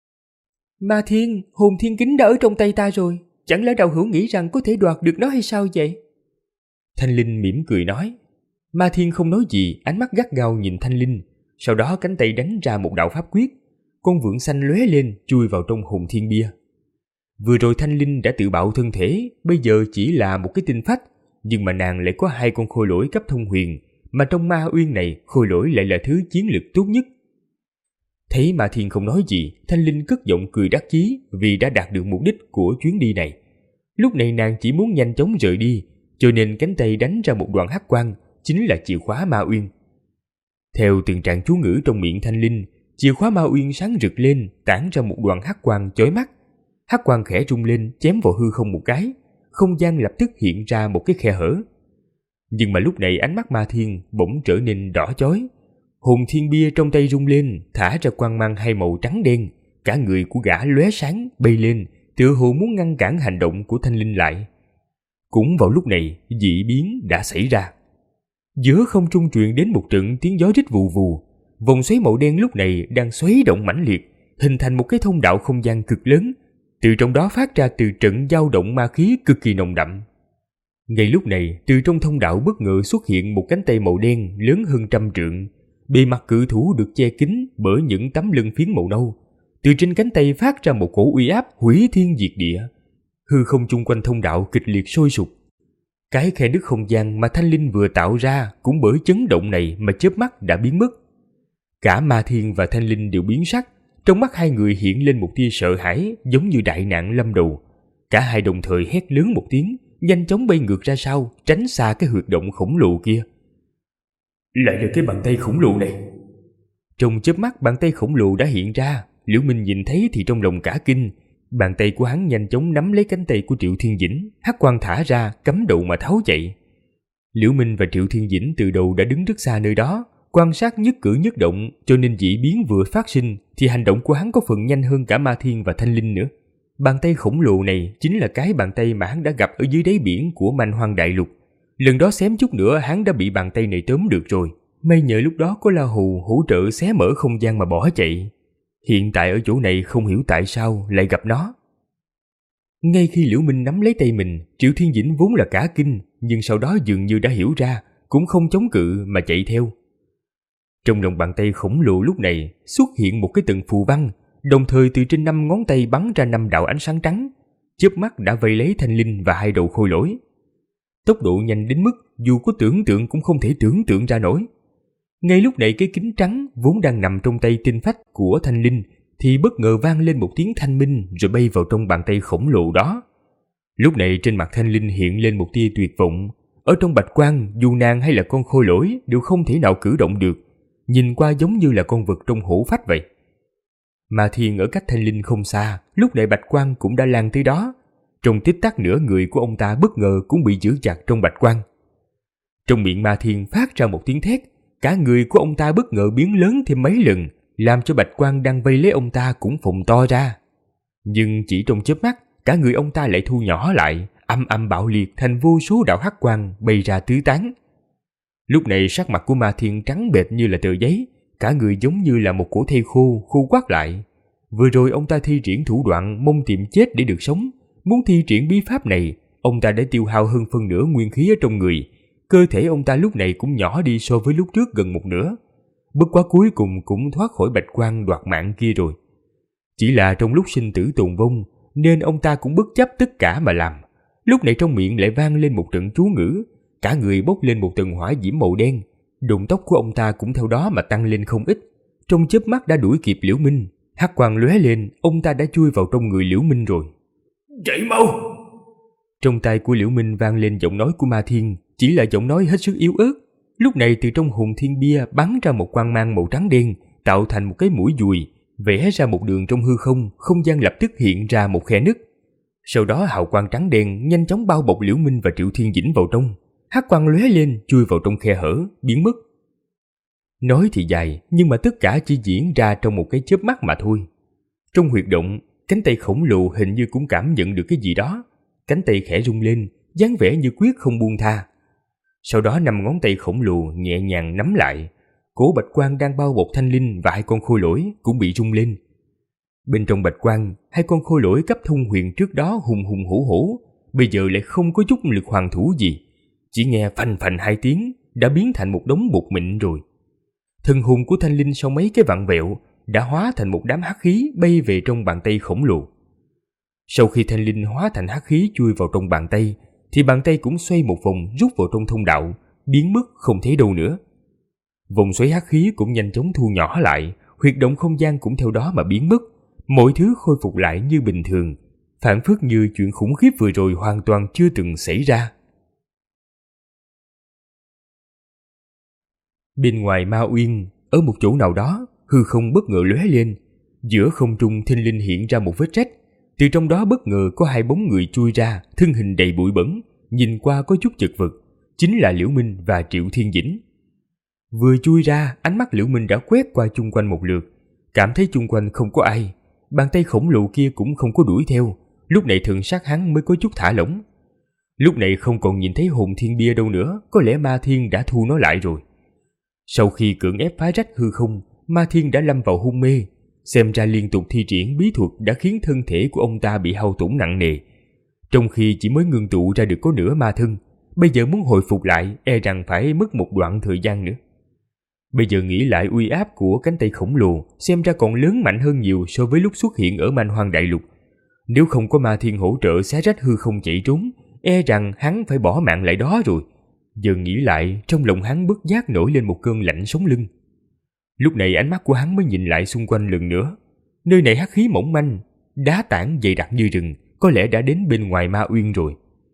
Ma Thiên, hồn thiên kính đã ở trong tay ta rồi, chẳng lẽ đạo hữu nghĩ rằng có thể đoạt được nó hay sao vậy? Thanh Linh mỉm cười nói. Ma Thiên không nói gì, ánh mắt gắt gao nhìn Thanh Linh, sau đó cánh tay đánh ra một đạo pháp quyết, con vượn xanh lóe lên chui vào trong hồn thiên bia. Vừa rồi Thanh Linh đã tự bạo thân thể, bây giờ chỉ là một cái tinh phách, nhưng mà nàng lại có hai con khôi lỗi cấp thông huyền, mà trong ma uyên này khôi lỗi lại là thứ chiến lực tốt nhất. Thấy Ma Thiên không nói gì, Thanh Linh cất giọng cười đắc chí vì đã đạt được mục đích của chuyến đi này. Lúc này nàng chỉ muốn nhanh chóng rời đi, cho nên cánh tay đánh ra một đoạn hắc quang, chính là chìa khóa ma uyên. Theo từng trạng chú ngữ trong miệng Thanh Linh, chìa khóa ma uyên sáng rực lên, tản ra một đoạn hắc quang chói mắt. Hắc quang khẽ rung lên, chém vào hư không một cái, không gian lập tức hiện ra một cái khe hở. Nhưng mà lúc này ánh mắt Ma Thiên bỗng trở nên đỏ chói. Hồn thiên bia trong tay rung lên, thả ra quang mang hai màu trắng đen, cả người của gã lóe sáng bay lên, tựa hồ muốn ngăn cản hành động của Thanh Linh lại. Cũng vào lúc này, dị biến đã xảy ra. Giữa không trung truyền đến một trận tiếng gió rít vù vù. Vòng xoáy màu đen lúc này đang xoáy động mãnh liệt, hình thành một cái thông đạo không gian cực lớn. Từ trong đó phát ra từ trận dao động ma khí cực kỳ nồng đậm. Ngay lúc này, từ trong thông đạo bất ngờ xuất hiện một cánh tay màu đen lớn hơn 100 trượng. Bề mặt cự thú được che kín bởi những tấm lưng phiến màu nâu. Từ trên cánh tay phát ra một cổ uy áp hủy thiên diệt địa. Hư không chung quanh thông đạo kịch liệt sôi sục. Cái khe nứt không gian mà Thanh Linh vừa tạo ra cũng bởi chấn động này mà chớp mắt đã biến mất. Cả Ma Thiên và Thanh Linh đều biến sắc. Trong mắt hai người hiện lên một tia sợ hãi, giống như đại nạn lâm đầu. Cả hai đồng thời hét lớn một tiếng, nhanh chóng bay ngược ra sau, tránh xa cái huyệt động khổng lồ kia. Lại là cái bàn tay khổng lồ này. Trong chớp mắt bàn tay khổng lồ đã hiện ra. Liễu Minh nhìn thấy thì trong lòng cả kinh. Bàn tay của hắn nhanh chóng nắm lấy cánh tay của Triệu Thiên Dĩnh, hắc quang thả ra, cắm đầu mà tháo chạy. Liễu Minh và Triệu Thiên Dĩnh từ đầu đã đứng rất xa nơi đó, quan sát nhất cử nhất động, cho nên dị biến vừa phát sinh thì hành động của hắn có phần nhanh hơn cả Ma Thiên và Thanh Linh nữa. Bàn tay khổng lồ này chính là cái bàn tay mà hắn đã gặp ở dưới đáy biển của Man Hoang Đại Lục. Lần đó xém chút nữa hắn đã bị bàn tay này tóm được rồi. May nhờ lúc đó có La Hù hỗ trợ xé mở không gian mà bỏ chạy. Hiện tại ở chỗ này không hiểu tại sao lại gặp nó. Ngay khi Liễu Minh nắm lấy tay mình, Triệu Thiên Dĩnh vốn là cả kinh, nhưng sau đó dường như đã hiểu ra, cũng không chống cự mà chạy theo. Trong lòng bàn tay khổng lồ lúc này xuất hiện một cái tầng phù văn, đồng thời từ trên 5 ngón tay bắn ra 5 đạo ánh sáng trắng, chớp mắt đã vây lấy Thanh Linh và 2 đầu khôi lỗi. Tốc độ nhanh đến mức dù có tưởng tượng cũng không thể tưởng tượng ra nổi. Ngay lúc này cái kính trắng vốn đang nằm trong tay tinh phách của Thanh Linh thì bất ngờ vang lên một tiếng thanh minh rồi bay vào trong bàn tay khổng lồ đó. Lúc này trên mặt Thanh Linh hiện lên một tia tuyệt vọng. Ở trong bạch quang, dù nàng hay là con khôi lỗi đều không thể nào cử động được, nhìn qua giống như là con vật trong hổ phách vậy. Ma Thiên ở cách Thanh Linh không xa, lúc này bạch quang cũng đã lan tới đó. Trong tích tắc nửa người của ông ta bất ngờ cũng bị giữ chặt trong bạch quang. Trong miệng Ma Thiên phát ra một tiếng thét, cả người của ông ta bất ngờ biến lớn thêm mấy lần, làm cho bạch quang đang vây lấy ông ta cũng phồng to ra. Nhưng chỉ trong chớp mắt, cả người ông ta lại thu nhỏ lại, âm âm bạo liệt thành vô số đạo hắc quang bay ra tứ tán. Lúc này sắc mặt của Ma Thiên trắng bệch như là tờ giấy, cả người giống như là một cỗ thây khô quắt lại. Vừa rồi ông ta thi triển thủ đoạn mong tìm chết để được sống, muốn thi triển bí pháp này, ông ta đã tiêu hao hơn phân nửa nguyên khí ở trong người. Cơ thể ông ta lúc này cũng nhỏ đi so với lúc trước gần một nửa. Bất quá cuối cùng cũng thoát khỏi bạch quang đoạt mạng kia rồi. Chỉ là trong lúc sinh tử tồn vong nên ông ta cũng bất chấp tất cả mà làm. Lúc này trong miệng lại vang lên một trận chú ngữ, cả người bốc lên một tầng hỏa diễm màu đen. Đụng tóc của ông ta cũng theo đó mà tăng lên không ít. Trong chớp mắt đã đuổi kịp Liễu Minh. Hắc quang lóe lên, ông ta đã chui vào trong người Liễu Minh rồi. Chạy mau! Trong tai của Liễu Minh vang lên giọng nói của Ma Thiên, chỉ là giọng nói hết sức yếu ớt. Lúc này từ trong hồn thiên bia bắn ra một quang mang màu trắng đen, tạo thành một cái mũi dùi, vẽ ra một đường trong hư không, không gian lập tức hiện ra một khe nứt. Sau đó hào quang trắng đen nhanh chóng bao bọc Liễu Minh và Triệu Thiên Dĩnh vào trong. Hắc quang lóe lên, chui vào trong khe hở, biến mất. Nói thì dài, nhưng mà tất cả chỉ diễn ra trong một cái chớp mắt mà thôi. Trong huyệt động, cánh tay khổng lồ hình như cũng cảm nhận được cái gì đó. Cánh tay khẽ rung lên, dáng vẻ như quyết không buông tha. Sau đó 5 ngón tay khổng lồ nhẹ nhàng nắm lại. Cổ bạch quang đang bao bọc Thanh Linh và 2 con khôi lỗi cũng bị rung lên. Bên trong bạch quang, 2 con khôi lỗi cấp thung huyền trước đó hùng hùng hổ hổ, bây giờ lại không có chút lực hoàn thủ gì. Chỉ nghe phành phành 2 tiếng đã biến thành một đống bột mịn rồi. Thần hồn của Thanh Linh sau mấy cái vặn vẹo đã hóa thành một đám hắc khí bay về trong bàn tay khổng lồ. Sau khi Thanh Linh hóa thành hắc khí chui vào trong bàn tay, thì bàn tay cũng xoay một vòng rút vào trong thông đạo, biến mất không thấy đâu nữa. Vòng xoáy hắc khí cũng nhanh chóng thu nhỏ lại, huyệt động không gian cũng theo đó mà biến mất, mọi thứ khôi phục lại như bình thường, phảng phất như chuyện khủng khiếp vừa rồi hoàn toàn chưa từng xảy ra. Bên ngoài Ma Uyên, ở một chỗ nào đó, hư không bất ngờ lóe lên, giữa không trung thình lình hiện ra một vết rách. Từ trong đó bất ngờ có 2 bóng người chui ra, thân hình đầy bụi bẩn, nhìn qua có chút chật vật, chính là Liễu Minh và Triệu Thiên Dĩnh. Vừa chui ra, ánh mắt Liễu Minh đã quét qua chung quanh một lượt, cảm thấy chung quanh không có ai. bàn tay khổng lồ kia cũng không có đuổi theo. Lúc này thần sắc hắn mới có chút thả lỏng. Lúc này không còn nhìn thấy hồn thiên bia đâu nữa, có lẽ Ma Thiên đã thu nó lại rồi. Sau khi cưỡng ép phá rách hư không, Ma Thiên đã lâm vào hôn mê. Xem ra liên tục thi triển bí thuật đã khiến thân thể của ông ta bị hao tổn nặng nề. Trong khi chỉ mới ngưng tụ ra được có nửa ma thân, bây giờ muốn hồi phục lại e rằng phải mất một đoạn thời gian nữa. Bây giờ nghĩ lại uy áp của cánh tay khổng lồ xem ra còn lớn mạnh hơn nhiều so với lúc xuất hiện ở Man Hoang Đại Lục. Nếu không có Ma Thiên hỗ trợ xé rách hư không chạy trốn, e rằng hắn phải bỏ mạng lại đó rồi. Giờ nghĩ lại, trong lòng hắn bất giác nổi lên một cơn lạnh sống lưng. Lúc này ánh mắt của hắn mới nhìn lại xung quanh lần nữa. Nơi này hắc khí mỏng manh, đá tảng dày đặc như rừng, có lẽ đã đến bên ngoài Ma Uyên rồi.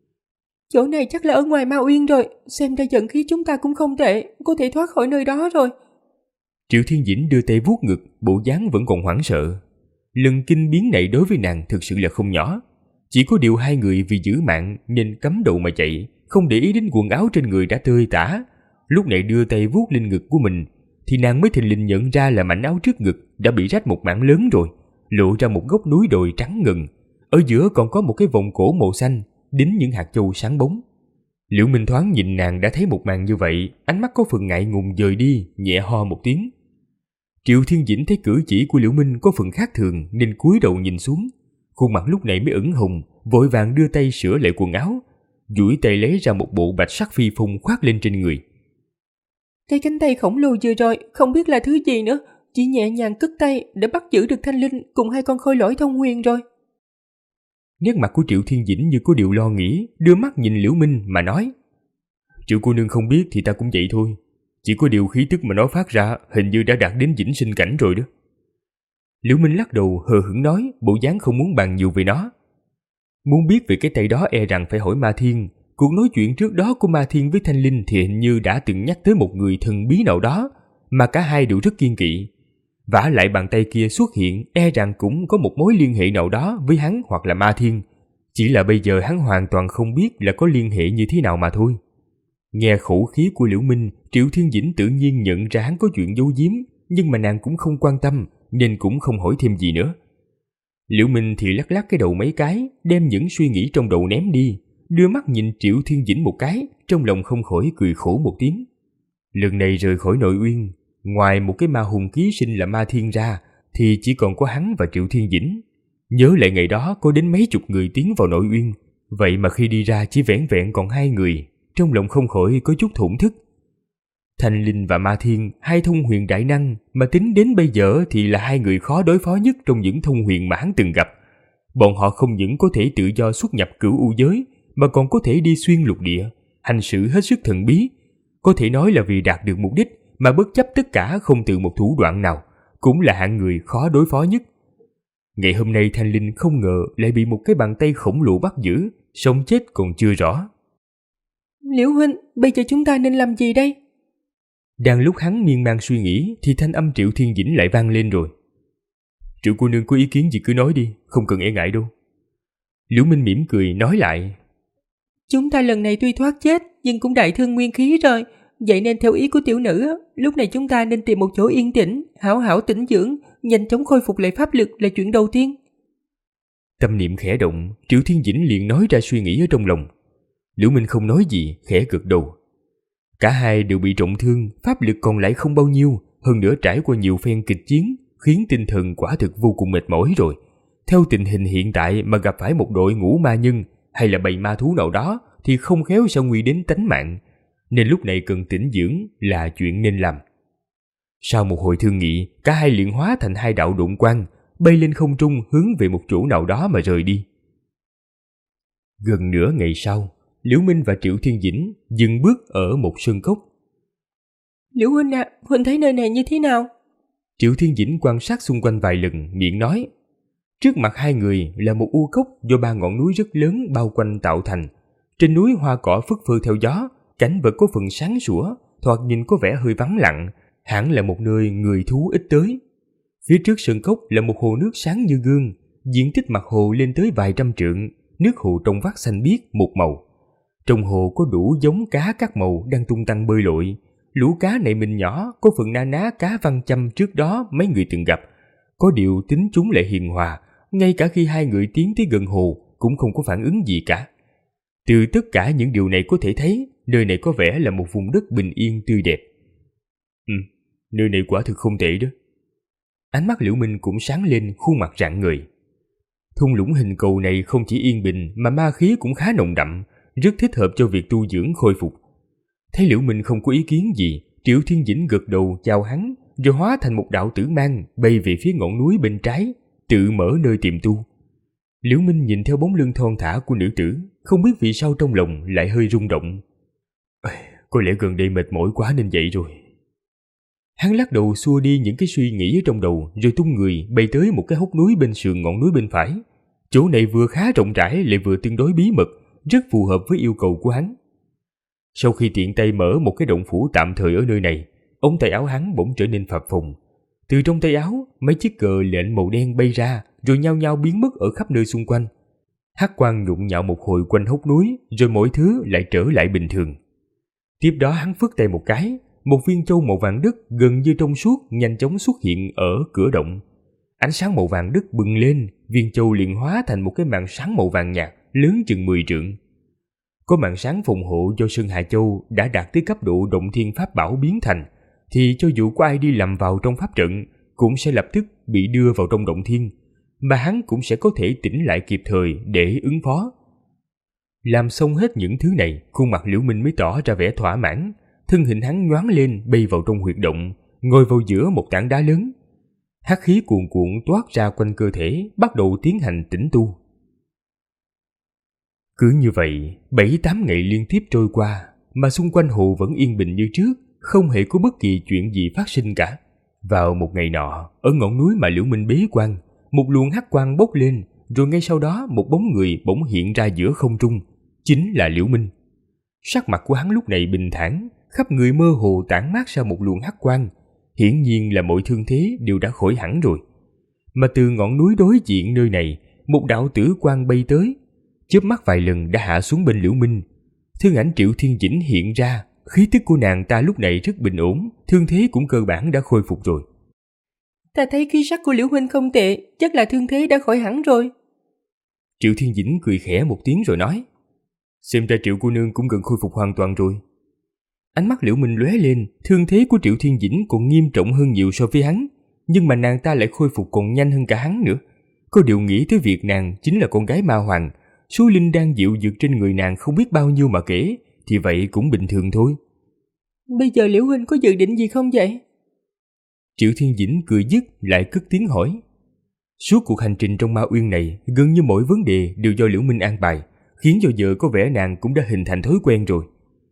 Chỗ này chắc là ở ngoài Ma Uyên rồi, xem ra vận khí chúng ta cũng không tệ, có thể thoát khỏi nơi đó rồi. Triệu Thiên Dĩnh đưa tay vuốt ngực, bộ dáng vẫn còn hoảng sợ. Lần kinh biến này đối với nàng thực sự là không nhỏ. Chỉ có điều hai người vì giữ mạng nên cắm đầu mà chạy, không để ý đến quần áo trên người đã tơi tả. Lúc này đưa tay vuốt lên ngực của mình, thì nàng mới thình lình nhận ra là mảnh áo trước ngực đã bị rách một mảng lớn rồi, lộ ra một góc núi đồi trắng ngần. Ở giữa còn có một cái vòng cổ màu xanh, đính những hạt châu sáng bóng. Liễu Minh thoáng nhìn nàng đã thấy một màn như vậy, ánh mắt có phần ngại ngùng dời đi, nhẹ ho một tiếng. Triệu Thiên Dĩnh thấy cử chỉ của Liễu Minh có phần khác thường nên cúi đầu nhìn xuống. Khuôn mặt lúc này mới ửng hồng, vội vàng đưa tay sửa lại quần áo, duỗi tay lấy ra một bộ bạch sắc phi phong khoác lên trên người. Cái cánh tay khổng lồ vừa rồi không biết là thứ gì nữa, chỉ nhẹ nhàng cất tay đã bắt giữ được Thanh Linh cùng hai con khôi lỗi thông huyền rồi. Nét mặt của Triệu Thiên Dĩnh như có điều lo nghĩ, đưa mắt nhìn Liễu Minh mà nói: Triệu cô nương không biết thì ta cũng vậy thôi, chỉ có điều khí tức mà nó phát ra hình như đã đạt đến vĩnh sinh cảnh rồi đó. Liễu Minh lắc đầu hờ hững nói, bộ dáng không muốn bàn nhiều về nó. Muốn biết về cái tay đó e rằng phải hỏi Ma Thiên. Cuộc nói chuyện trước đó của Ma Thiên với Thanh Linh thì hình như đã từng nhắc tới một người thần bí nào đó mà cả hai đều rất kiêng kỵ. Vả lại bàn tay kia xuất hiện e rằng cũng có một mối liên hệ nào đó với hắn hoặc là Ma Thiên. Chỉ là bây giờ hắn hoàn toàn không biết là có liên hệ như thế nào mà thôi. Nghe khẩu khí của Liễu Minh, Triệu Thiên Dĩnh tự nhiên nhận ra hắn có chuyện giấu giếm, nhưng mà nàng cũng không quan tâm nên cũng không hỏi thêm gì nữa. Liễu Minh thì lắc lắc cái đầu mấy cái, đem những suy nghĩ trong đầu ném đi, đưa mắt nhìn Triệu Thiên Dĩnh một cái, trong lòng không khỏi cười khổ một tiếng. Lần này rời khỏi Nội Uyên, ngoài một cái ma hùng ký sinh là Ma Thiên ra, thì chỉ còn có hắn và Triệu Thiên Dĩnh. Nhớ lại ngày đó có đến mấy chục người tiến vào Nội Uyên, vậy mà khi đi ra chỉ vẻn vẹn còn 2 người, trong lòng không khỏi có chút thổn thức. Thanh Linh và Ma Thiên, hai thông huyền đại năng, mà tính đến bây giờ thì là 2 người khó đối phó nhất trong những thông huyền mà hắn từng gặp. Bọn họ không những có thể tự do xuất nhập cửu u giới, mà còn có thể đi xuyên lục địa, hành sự hết sức thần bí. Có thể nói là vì đạt được mục đích mà bất chấp tất cả không từ một thủ đoạn nào, cũng là hạng người khó đối phó nhất. Ngày hôm nay Thanh Linh không ngờ lại bị một cái bàn tay khổng lồ bắt giữ, sống chết còn chưa rõ. Liễu huynh, bây giờ chúng ta nên làm gì đây? Đang lúc hắn miên man suy nghĩ thì thanh âm Triệu Thiên Dĩnh lại vang lên rồi. Triệu cô nương có ý kiến gì cứ nói đi, không cần e ngại đâu. Liễu Minh mỉm cười nói lại. Chúng ta lần này tuy thoát chết nhưng cũng đại thương nguyên khí rồi. Vậy nên theo ý của tiểu nữ, lúc này chúng ta nên tìm một chỗ yên tĩnh, hảo hảo tĩnh dưỡng, nhanh chóng khôi phục lại pháp lực là chuyện đầu tiên. Tâm niệm khẽ động, Triệu Thiên Dĩnh liền nói ra suy nghĩ ở trong lòng. Liễu Minh không nói gì, khẽ gật đầu. Cả hai đều bị trọng thương, pháp lực còn lại không bao nhiêu, hơn nữa trải qua nhiều phen kịch chiến, khiến tinh thần quả thực vô cùng mệt mỏi rồi. Theo tình hình hiện tại mà gặp phải một đội ngũ ma nhân hay là bầy ma thú nào đó thì không khéo sẽ nguy đến tánh mạng, nên lúc này cần tĩnh dưỡng là chuyện nên làm. Sau một hồi thương nghị, cả hai liền hóa thành 2 đạo độn quang, bay lên không trung hướng về một chỗ nào đó mà rời đi. Gần nửa ngày sau, Liễu Minh và Triệu Thiên Dĩnh dừng bước ở một sơn cốc. Liễu huynh à, huynh thấy nơi này như thế nào? Triệu Thiên Dĩnh quan sát xung quanh vài lần, miệng nói. Trước mặt 2 người là một u cốc do 3 ngọn núi rất lớn bao quanh tạo thành. Trên núi hoa cỏ phất phơ theo gió, cảnh vật có phần sáng sủa, thoạt nhìn có vẻ hơi vắng lặng, hẳn là một nơi người thú ít tới. Phía trước sơn cốc là một hồ nước sáng như gương, diện tích mặt hồ lên tới vài trăm trượng, nước hồ trong vắt xanh biếc một màu. Trong hồ có đủ giống cá các màu đang tung tăng bơi lội. Lũ cá này mình nhỏ, có phần na ná cá văn châm trước đó mấy người từng gặp. Có điều tính chúng lại hiền hòa, ngay cả khi hai người tiến tới gần hồ cũng không có phản ứng gì cả. Từ tất cả những điều này có thể thấy, nơi này có vẻ là một vùng đất bình yên tươi đẹp. Nơi này quả thực không tệ đó. Ánh mắt Liễu Minh cũng sáng lên, khuôn mặt rạng ngời. Thung lũng hình cầu này không chỉ yên bình mà ma khí cũng khá nồng đậm, rất thích hợp cho việc tu dưỡng khôi phục. Thấy Liễu Minh không có ý kiến gì, Triệu Thiên Dĩnh gật đầu chào hắn, rồi hóa thành một đạo tử mang bay về phía ngọn núi bên trái, tự mở nơi tiềm tu. Liễu Minh nhìn theo bóng lưng thon thả của nữ tử, không biết vì sao trong lòng lại hơi rung động. Có lẽ gần đây mệt mỏi quá nên vậy rồi. Hắn lắc đầu xua đi những cái suy nghĩ ở trong đầu, rồi tung người bay tới một cái hốc núi bên sườn ngọn núi bên phải. Chỗ này vừa khá rộng rãi lại vừa tương đối bí mật, rất phù hợp với yêu cầu của hắn. Sau khi tiện tay mở một cái động phủ tạm thời ở nơi này, ống tay áo hắn bỗng trở nên phập phồng. Từ trong tay áo, mấy chiếc cờ lệnh màu đen bay ra, rồi nhao nhao biến mất ở khắp nơi xung quanh. Hắc quang nhộn nhạo một hồi quanh hốc núi, rồi mọi thứ lại trở lại bình thường. Tiếp đó hắn phất tay một cái, một viên châu màu vàng đất gần như trong suốt nhanh chóng xuất hiện ở cửa động. Ánh sáng màu vàng đất bừng lên, viên châu liền hóa thành một cái màn sáng màu vàng nhạt lớn chừng 10 trượng. Có màn sáng phòng hộ do Sơn Hà Châu đã đạt tới cấp độ động thiên pháp bảo biến thành, thì cho dù có ai đi lầm vào trong pháp trận cũng sẽ lập tức bị đưa vào trong động thiên, mà hắn cũng sẽ có thể tỉnh lại kịp thời để ứng phó. Làm xong hết những thứ này, khuôn mặt Liễu Minh mới tỏ ra vẻ thỏa mãn, thân hình hắn nhoáng lên bay vào trong huyệt động, ngồi vào giữa một tảng đá lớn. Hắc khí cuồn cuộn toát ra quanh cơ thể, bắt đầu tiến hành tĩnh tu. Cứ như vậy, 7-8 ngày liên tiếp trôi qua, mà xung quanh hồ vẫn yên bình như trước, không hề có bất kỳ chuyện gì phát sinh cả. Vào một ngày nọ, ở ngọn núi mà Liễu Minh bế quan, một luồng hắc quang bốc lên, rồi ngay sau đó một bóng người bỗng hiện ra giữa không trung, chính là Liễu Minh. Sắc mặt của hắn lúc này bình thản, khắp người mơ hồ tản mát ra một luồng hắc quang, hiển nhiên là mọi thương thế đều đã khỏi hẳn rồi. Mà từ ngọn núi đối diện nơi này, một đạo tử quang bay tới, chớp mắt vài lần đã hạ xuống bên Liễu Minh. Thân ảnh Triệu Thiên Dĩnh hiện ra, khí tức của nàng ta lúc này rất bình ổn, thương thế cũng cơ bản đã khôi phục rồi. Ta thấy khí sắc của Liễu huynh không tệ, chắc là thương thế đã khỏi hẳn rồi. Triệu Thiên Dĩnh cười khẽ một tiếng rồi nói, xem ra Triệu cô nương cũng gần khôi phục hoàn toàn rồi. Ánh mắt Liễu Minh lóe lên, thương thế của Triệu Thiên Dĩnh còn nghiêm trọng hơn nhiều so với hắn, nhưng mà nàng ta lại khôi phục còn nhanh hơn cả hắn nữa. Có điều nghĩ tới việc nàng chính là con gái ma hoàng, số linh đan diệu dược trên người nàng không biết bao nhiêu mà kể, thì vậy cũng bình thường thôi. Bây giờ Liễu huynh có dự định gì không vậy? Triệu Thiên Dĩnh cười dứt lại cất tiếng hỏi. Suốt cuộc hành trình trong Ma Uyên này, gần như mỗi vấn đề đều do Liễu Minh an bài, khiến cho giờ có vẻ nàng cũng đã hình thành thói quen rồi.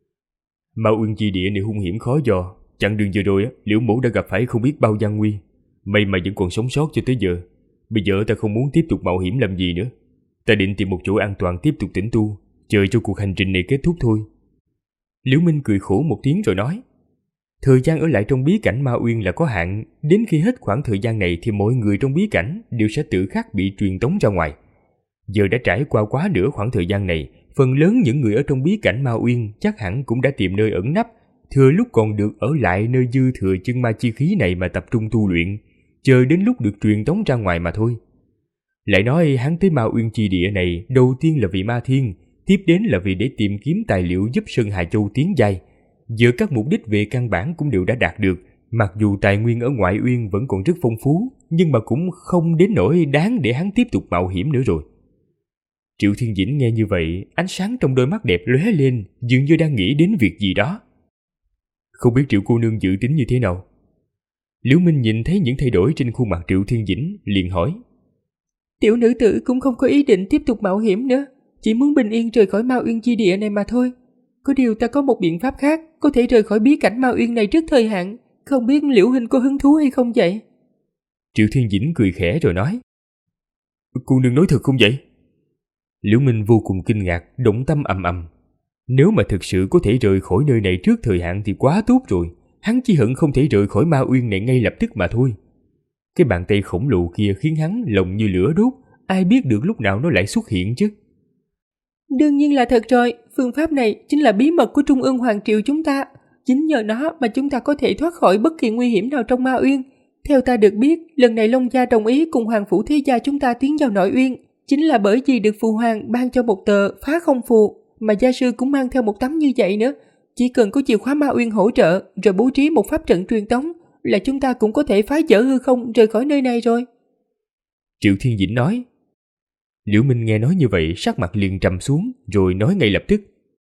Ma Uyên chi địa này hung hiểm khó dò, chặng đường vừa rồi Liễu mẫu đã gặp phải không biết bao gian nguy, may mà vẫn còn sống sót cho tới giờ. Bây giờ ta không muốn tiếp tục mạo hiểm làm gì nữa, ta định tìm một chỗ an toàn tiếp tục tĩnh tu, chờ cho cuộc hành trình này kết thúc thôi. Liễu Minh cười khổ một tiếng rồi nói, thời gian ở lại trong bí cảnh Ma Uyên là có hạn, đến khi hết khoảng thời gian này thì mọi người trong bí cảnh đều sẽ tự khắc bị truyền tống ra ngoài. Giờ đã trải qua quá nửa khoảng thời gian này, phần lớn những người ở trong bí cảnh Ma Uyên chắc hẳn cũng đã tìm nơi ẩn nấp, thừa lúc còn được ở lại nơi dư thừa chân ma chi khí này mà tập trung tu luyện, chờ đến lúc được truyền tống ra ngoài mà thôi. Lại nói hắn tới Ma Uyên chi địa này đầu tiên là vì Ma Thiên, tiếp đến là vì để tìm kiếm tài liệu giúp Sơn Hà Châu tiến giai. Giờ các mục đích về căn bản cũng đều đã đạt được, mặc dù tài nguyên ở ngoại uyên vẫn còn rất phong phú, nhưng mà cũng không đến nỗi đáng để hắn tiếp tục mạo hiểm nữa rồi. Triệu Thiên Dĩnh nghe như vậy, ánh sáng trong đôi mắt đẹp lóe lên, dường như đang nghĩ đến việc gì đó. Không biết Triệu cô nương dự tính như thế nào? Liễu Minh nhìn thấy những thay đổi trên khuôn mặt Triệu Thiên Dĩnh, liền hỏi. Tiểu nữ tử cũng không có ý định tiếp tục mạo hiểm nữa, chỉ muốn bình yên rời khỏi Ma Uyên chi địa này mà thôi. Có điều ta có một biện pháp khác, có thể rời khỏi bí cảnh Ma Uyên này trước thời hạn, không biết Liễu huynh có hứng thú hay không vậy? Triệu Thiên Dĩnh cười khẽ rồi nói. Cô nương nói thật không vậy? Liễu Minh vô cùng kinh ngạc, động tâm ầm ầm. Nếu mà thực sự có thể rời khỏi nơi này trước thời hạn thì quá tốt rồi, hắn chỉ hận không thể rời khỏi Ma Uyên này ngay lập tức mà thôi. Cái bàn tay khổng lồ kia khiến hắn lòng như lửa đốt, ai biết được lúc nào nó lại xuất hiện chứ. Đương nhiên là thật rồi, phương pháp này chính là bí mật của Trung ương Hoàng Triều chúng ta. Chính nhờ nó mà chúng ta có thể thoát khỏi bất kỳ nguy hiểm nào trong Ma Uyên. Theo ta được biết, lần này Long Gia đồng ý cùng Hoàng Phủ Thế Gia chúng ta tiến vào Nội Uyên, chính là bởi vì được Phụ Hoàng ban cho một tờ phá không phù, mà gia sư cũng mang theo một tấm như vậy nữa. Chỉ cần có chìa khóa Ma Uyên hỗ trợ, rồi bố trí một pháp trận truyền tống, là chúng ta cũng có thể phá vỡ hư không rời khỏi nơi này rồi. Triệu Thiên Dĩnh nói. Liễu Minh nghe nói như vậy, sắc mặt liền trầm xuống, rồi nói ngay lập tức.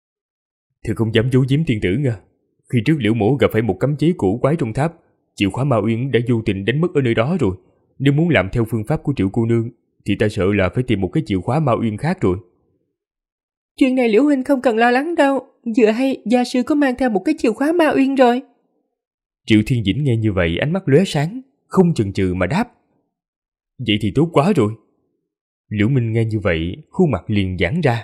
Thì không dám giấu giếm tiên tử nha. Khi trước Liễu mỗ gặp phải một cấm chế cổ quái trong tháp, chìa khóa Ma Uyên đã vô tình đánh mất ở nơi đó rồi. Nếu muốn làm theo phương pháp của Triệu cô nương, thì ta sợ là phải tìm một cái chìa khóa Ma Uyên khác rồi. Chuyện này Liễu huynh không cần lo lắng đâu, vừa hay gia sư có mang theo một cái chìa khóa Ma Uyên rồi. Triệu Thiên Dĩnh nghe như vậy, ánh mắt lóe sáng, không chần chừ mà đáp. Vậy thì tốt quá rồi. Liễu Minh nghe như vậy, khuôn mặt liền giãn ra.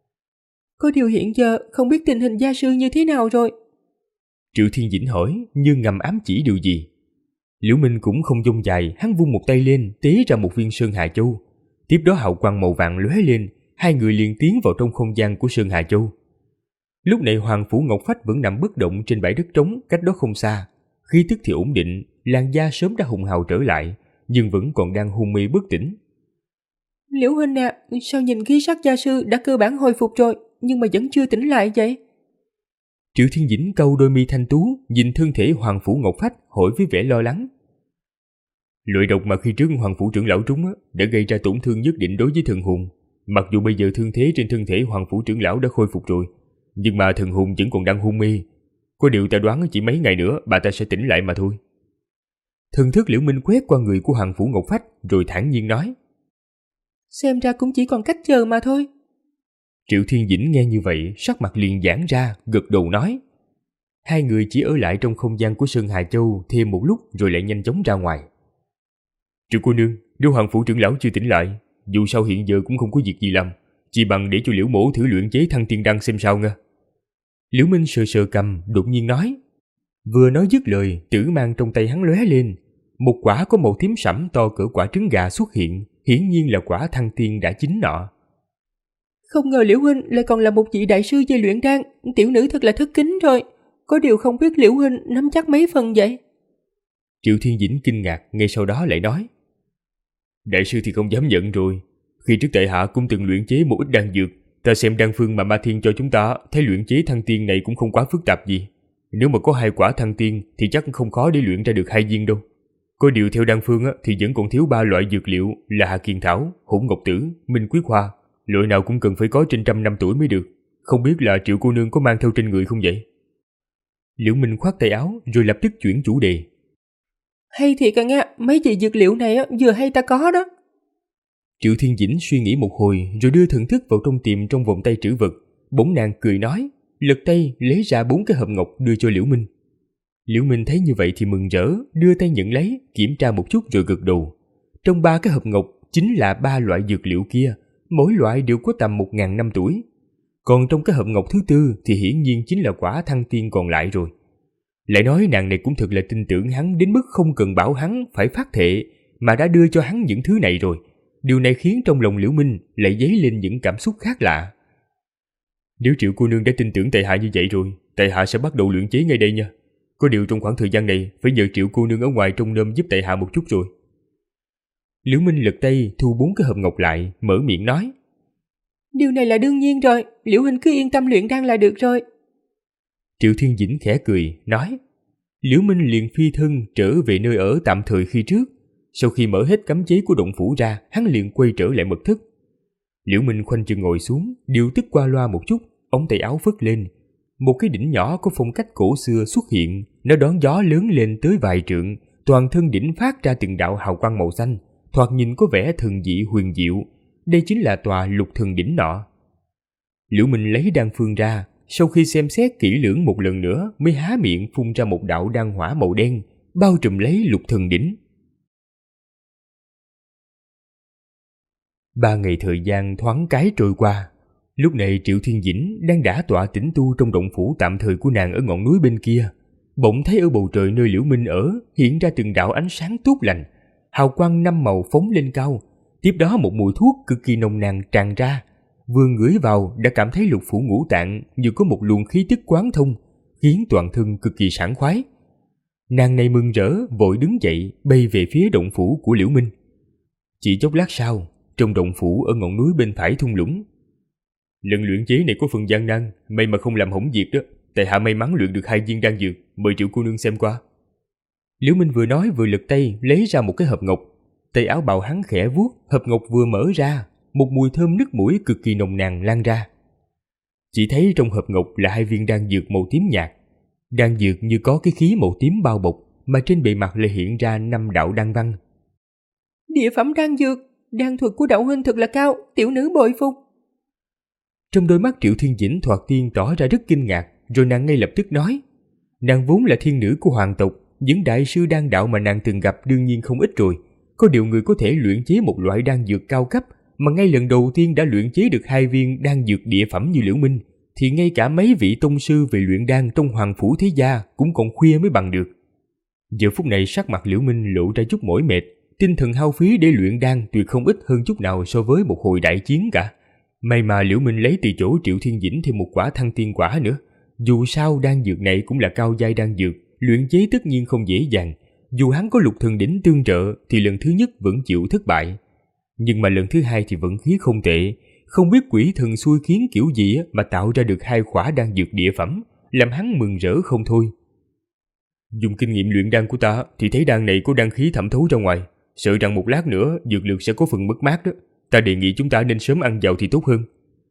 Có điều hiện giờ không biết tình hình gia sư như thế nào rồi. Triệu Thiên Dĩnh hỏi, như ngầm ám chỉ điều gì. Liễu Minh cũng không dông dài, hắn vung một tay lên, tế ra một viên Sơn Hà Châu. Tiếp đó hào quang màu vàng lóe lên, hai người liền tiến vào trong không gian của Sơn Hà Châu. Lúc này Hoàng Phủ Ngọc Phách vẫn nằm bất động trên bãi đất trống cách đó không xa. Khí tức thì ổn định, làn da sớm đã hùng hào trở lại, nhưng vẫn còn đang hôn mê bất tỉnh. Liễu huynh à, sao nhìn khí sắc gia sư đã cơ bản hồi phục rồi, nhưng mà vẫn chưa tỉnh lại vậy? Triệu Thiên Dĩnh cau đôi mi thanh tú, nhìn thân thể Hoàng Phủ Ngọc Phách, hỏi với vẻ lo lắng. Loại độc mà khi trước Hoàng Phủ trưởng lão trúng đã gây ra tổn thương nhất định đối với thần hồn. Mặc dù bây giờ thương thế trên thân thể Hoàng Phủ trưởng lão đã khôi phục rồi, nhưng mà thần hồn vẫn còn đang hôn mê. Có điều ta đoán chỉ mấy ngày nữa bà ta sẽ tỉnh lại mà thôi. Thần thức Liễu Minh quét qua người của Hoàng Phủ Ngọc Phách, rồi thản nhiên nói. Xem ra cũng chỉ còn cách chờ mà thôi. Triệu Thiên Dĩnh nghe như vậy, sắc mặt liền giãn ra, gật đầu nói. Hai người chỉ ở lại trong không gian của Sơn Hà Châu thêm một lúc rồi lại nhanh chóng ra ngoài. Triệu cô nương, nếu Hoàng Phủ trưởng lão chưa tỉnh lại, dù sao hiện giờ cũng không có việc gì làm, chỉ bằng để cho Liễu mỗ thử luyện chế Thăng Tiên Đan xem sao nha. Liễu Minh sờ sờ cầm, đột nhiên nói. Vừa nói dứt lời, tử mang trong tay hắn lóe lên, một quả có màu tím sẫm to cỡ quả trứng gà xuất hiện, hiển nhiên là quả Thăng Tiên đã chín nọ. Không ngờ Liễu huynh lại còn là một vị đại sư về luyện đan, tiểu nữ thật là thất kính rồi. Có điều không biết Liễu huynh nắm chắc mấy phần vậy? Triệu Thiên Dĩnh kinh ngạc, ngay sau đó lại nói. Đại sư thì không dám nhận rồi. Khi trước tại hạ cũng từng luyện chế một ít đan dược. Ta xem đan phương mà Ma Thiên cho chúng ta, thấy luyện chế Thăng Tiên này cũng không quá phức tạp gì. Nếu mà có 2 quả Thăng Tiên thì chắc không khó để luyện ra được 2 viên đâu. Có điều theo đan phương thì vẫn còn thiếu 3 loại dược liệu là Hà Kiền Thảo, Hỗn Ngọc Tử, Minh Quyết Hoa. Loại nào cũng cần phải có trên 100 năm tuổi mới được. Không biết là Triệu cô nương có mang theo trên người không vậy? Liễu Minh khoát tay áo rồi lập tức chuyển chủ đề. Hay thiệt à nghe, mấy vị dược liệu này vừa hay ta có đó. Triệu Thiên Dĩnh suy nghĩ một hồi rồi đưa thần thức vào trong vòng tay trữ vật. Bỗng nàng cười nói, lật tay lấy ra 4 cái hộp ngọc đưa cho Liễu Minh. Liễu Minh thấy như vậy thì mừng rỡ, đưa tay nhận lấy, kiểm tra một chút rồi gật đầu. Trong 3 cái hộp ngọc chính là 3 loại dược liệu kia, mỗi loại đều có tầm 1000 năm tuổi. Còn trong cái hộp ngọc thứ 4 thì hiển nhiên chính là quả Thăng Tiên còn lại rồi. Lại nói nàng này cũng thật là tin tưởng hắn đến mức không cần bảo hắn phải phát thệ mà đã đưa cho hắn những thứ này rồi. Điều này khiến trong lòng Liễu Minh lại dấy lên những cảm xúc khác lạ. Nếu Triệu cô nương đã tin tưởng tại hạ như vậy rồi, tại hạ sẽ bắt đầu luyện chế ngay đây nha. Có điều trong khoảng thời gian này phải nhờ Triệu cô nương ở ngoài trông nom giúp tại hạ một chút rồi. Liễu Minh lật tay thu 4 cái hộp ngọc lại, mở miệng nói. Điều này là đương nhiên rồi, Liễu huynh cứ yên tâm luyện đan là được rồi. Triệu Thiên Dĩnh khẽ cười, nói. Liễu Minh liền phi thân trở về nơi ở tạm thời khi trước. Sau khi mở hết cấm chế của động phủ ra, hắn liền quay trở lại mật thất. Liễu Minh khoanh chân ngồi xuống, điều tức qua loa một chút, ống tay áo phất lên. Một cái đỉnh nhỏ có phong cách cổ xưa xuất hiện, nó đón gió lớn lên tới vài trượng, toàn thân đỉnh phát ra từng đạo hào quang màu xanh, thoạt nhìn có vẻ thần dị huyền diệu. Đây chính là tòa Lục Thần đỉnh nọ. Liễu Minh lấy đan phương ra, sau khi xem xét kỹ lưỡng một lần nữa mới há miệng phun ra một đạo đan hỏa màu đen, bao trùm lấy Lục Thần đỉnh. 3 ngày thời gian thoáng cái trôi qua. Lúc này Triệu Thiên Dĩnh đang đả tọa tĩnh tu trong động phủ tạm thời của nàng ở ngọn núi bên kia. Bỗng thấy ở bầu trời nơi Liễu Minh ở hiện ra từng đạo ánh sáng tốt lành, hào quang 5 màu phóng lên cao. Tiếp đó một mùi thuốc cực kỳ nồng nàn tràn ra. Vừa ngửi vào đã cảm thấy lục phủ ngũ tạng như có một luồng khí tức quán thông, khiến toàn thân cực kỳ sảng khoái. Nàng này mừng rỡ vội đứng dậy bay về phía động phủ của Liễu Minh. Chỉ chốc lát sau, trong động phủ ở ngọn núi bên phải thung lũng, lần luyện chế này có phần gian nan, may mà không làm hỏng việc đó. Tại hạ may mắn luyện được 2 viên đan dược, mời Triệu cô nương xem qua. Liễu Minh vừa nói vừa lật tay lấy ra một cái hộp ngọc. Tay áo bào hắn khẽ vuốt, hộp ngọc vừa mở ra, một mùi thơm nức mũi cực kỳ nồng nàn lan ra. Chỉ thấy trong hộp ngọc là 2 viên đan dược màu tím nhạt. Đan dược như có cái khí màu tím bao bọc, mà trên bề mặt lại hiện ra 5 đạo đan văn. Địa phẩm đan dược, đan thuật của đạo huynh thật là cao, tiểu nữ bội phục. Trong đôi mắt Triệu Thiên Dĩnh thoạt tiên tỏ ra rất kinh ngạc, rồi nàng ngay lập tức nói. Nàng vốn là thiên nữ của hoàng tộc, những đại sư đan đạo mà nàng từng gặp đương nhiên không ít rồi. Có điều người có thể luyện chế một loại đan dược cao cấp mà ngay lần đầu tiên đã luyện chế được 2 viên đan dược địa phẩm như Liễu Minh, thì ngay cả mấy vị tông sư về luyện đan trong hoàng phủ thế gia cũng còn khuya mới bằng được. Giờ phút này sắc mặt Liễu Minh lộ ra chút mỏi mệt, tinh thần hao phí để luyện đan tuyệt không ít hơn chút nào so với một hồi đại chiến cả. May mà Liễu Minh lấy từ chỗ Triệu Thiên Dĩnh thêm một quả thăng tiên quả nữa. Dù sao đan dược này cũng là cao giai đan dược, luyện chế tất nhiên không dễ dàng. Dù hắn có lục thần đỉnh tương trợ thì lần thứ nhất vẫn chịu thất bại. Nhưng mà lần thứ hai thì vận khí không tệ. Không biết quỷ thần xui khiến kiểu gì mà tạo ra được 2 khỏa đan dược địa phẩm, làm hắn mừng rỡ không thôi. Dùng kinh nghiệm luyện đan của ta thì thấy đan này có đan khí thẩm thấu ra ngoài. Sợ rằng một lát nữa dược lực sẽ có phần mất mát đó. Ta đề nghị chúng ta nên sớm ăn vào thì tốt hơn.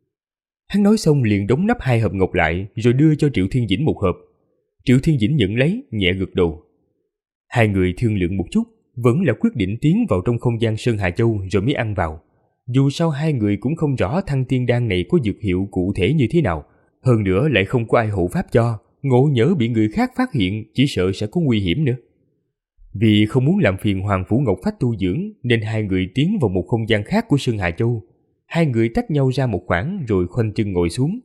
Hắn nói xong liền đóng nắp 2 hộp ngọc lại rồi đưa cho Triệu Thiên Dĩnh một hộp. Triệu Thiên Dĩnh nhận lấy, nhẹ gật đầu. Hai người thương lượng một chút, vẫn là quyết định tiến vào trong không gian Sơn Hà Châu rồi mới ăn vào. Dù sao hai người cũng không rõ thăng tiên đan này có dược hiệu cụ thể như thế nào. Hơn nữa lại không có ai hộ pháp cho, ngộ nhỡ bị người khác phát hiện chỉ sợ sẽ có nguy hiểm nữa. Vì không muốn làm phiền Hoàng Phủ Ngọc Phách tu dưỡng nên hai người tiến vào một không gian khác của Sơn Hà Châu. Hai người tách nhau ra một khoảng rồi khoanh chân ngồi xuống.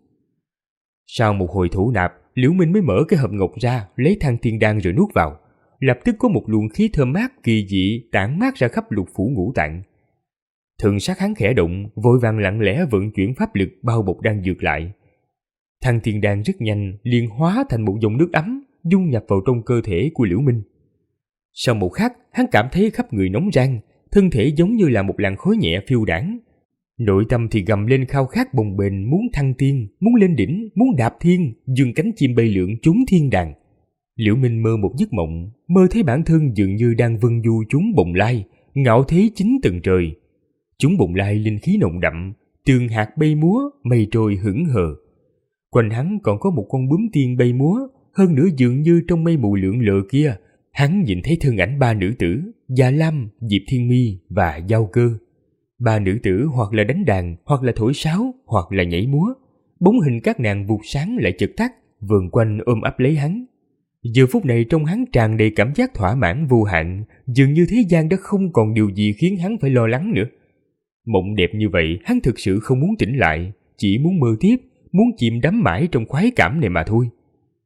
Sau một hồi thủ nạp, Liễu Minh mới mở cái hộp ngọc ra, lấy thăng tiên đan rồi nuốt vào. Lập tức có một luồng khí thơm mát kỳ dị tản mát ra khắp lục phủ ngũ tạng. Thần sắc hắn khẽ động, vội vàng lặng lẽ vận chuyển pháp lực bao bọc đan dược lại. Thăng tiên đan rất nhanh liền hóa thành một dòng nước ấm, dung nhập vào trong cơ thể của Liễu Minh. Sau một khắc, hắn cảm thấy khắp người nóng rang, thân thể giống như là một làn khói nhẹ phiêu đãng. Nội tâm thì gầm lên khao khát bồng bềnh, muốn thăng tiên, muốn lên đỉnh, muốn đạp thiên, dương cánh chim bay lượn trúng thiên đàng. Liễu Minh mơ một giấc mộng, mơ thấy bản thân dường như đang vân du chúng bồng lai, ngạo thế 9 tầng trời. Chúng bồng lai linh khí nồng đậm, tường hạt bay múa, mây trôi hững hờ. Quanh hắn còn có một con bướm tiên bay múa, hơn nữa dường như trong mây mù lượn lờ kia, hắn nhìn thấy thân ảnh 3 nữ tử, Dạ Lam, Diệp Thiên Mi và Giao Cơ. 3 nữ tử hoặc là đánh đàn, hoặc là thổi sáo, hoặc là nhảy múa. Bóng hình các nàng vụt sáng lại chợt tắt, vờn quanh ôm ấp lấy hắn. Giờ phút này trong hắn tràn đầy cảm giác thỏa mãn vô hạn, dường như thế gian đã không còn điều gì khiến hắn phải lo lắng nữa. Mộng đẹp như vậy hắn thực sự không muốn tỉnh lại, chỉ muốn mơ tiếp, muốn chìm đắm mãi trong khoái cảm này mà thôi.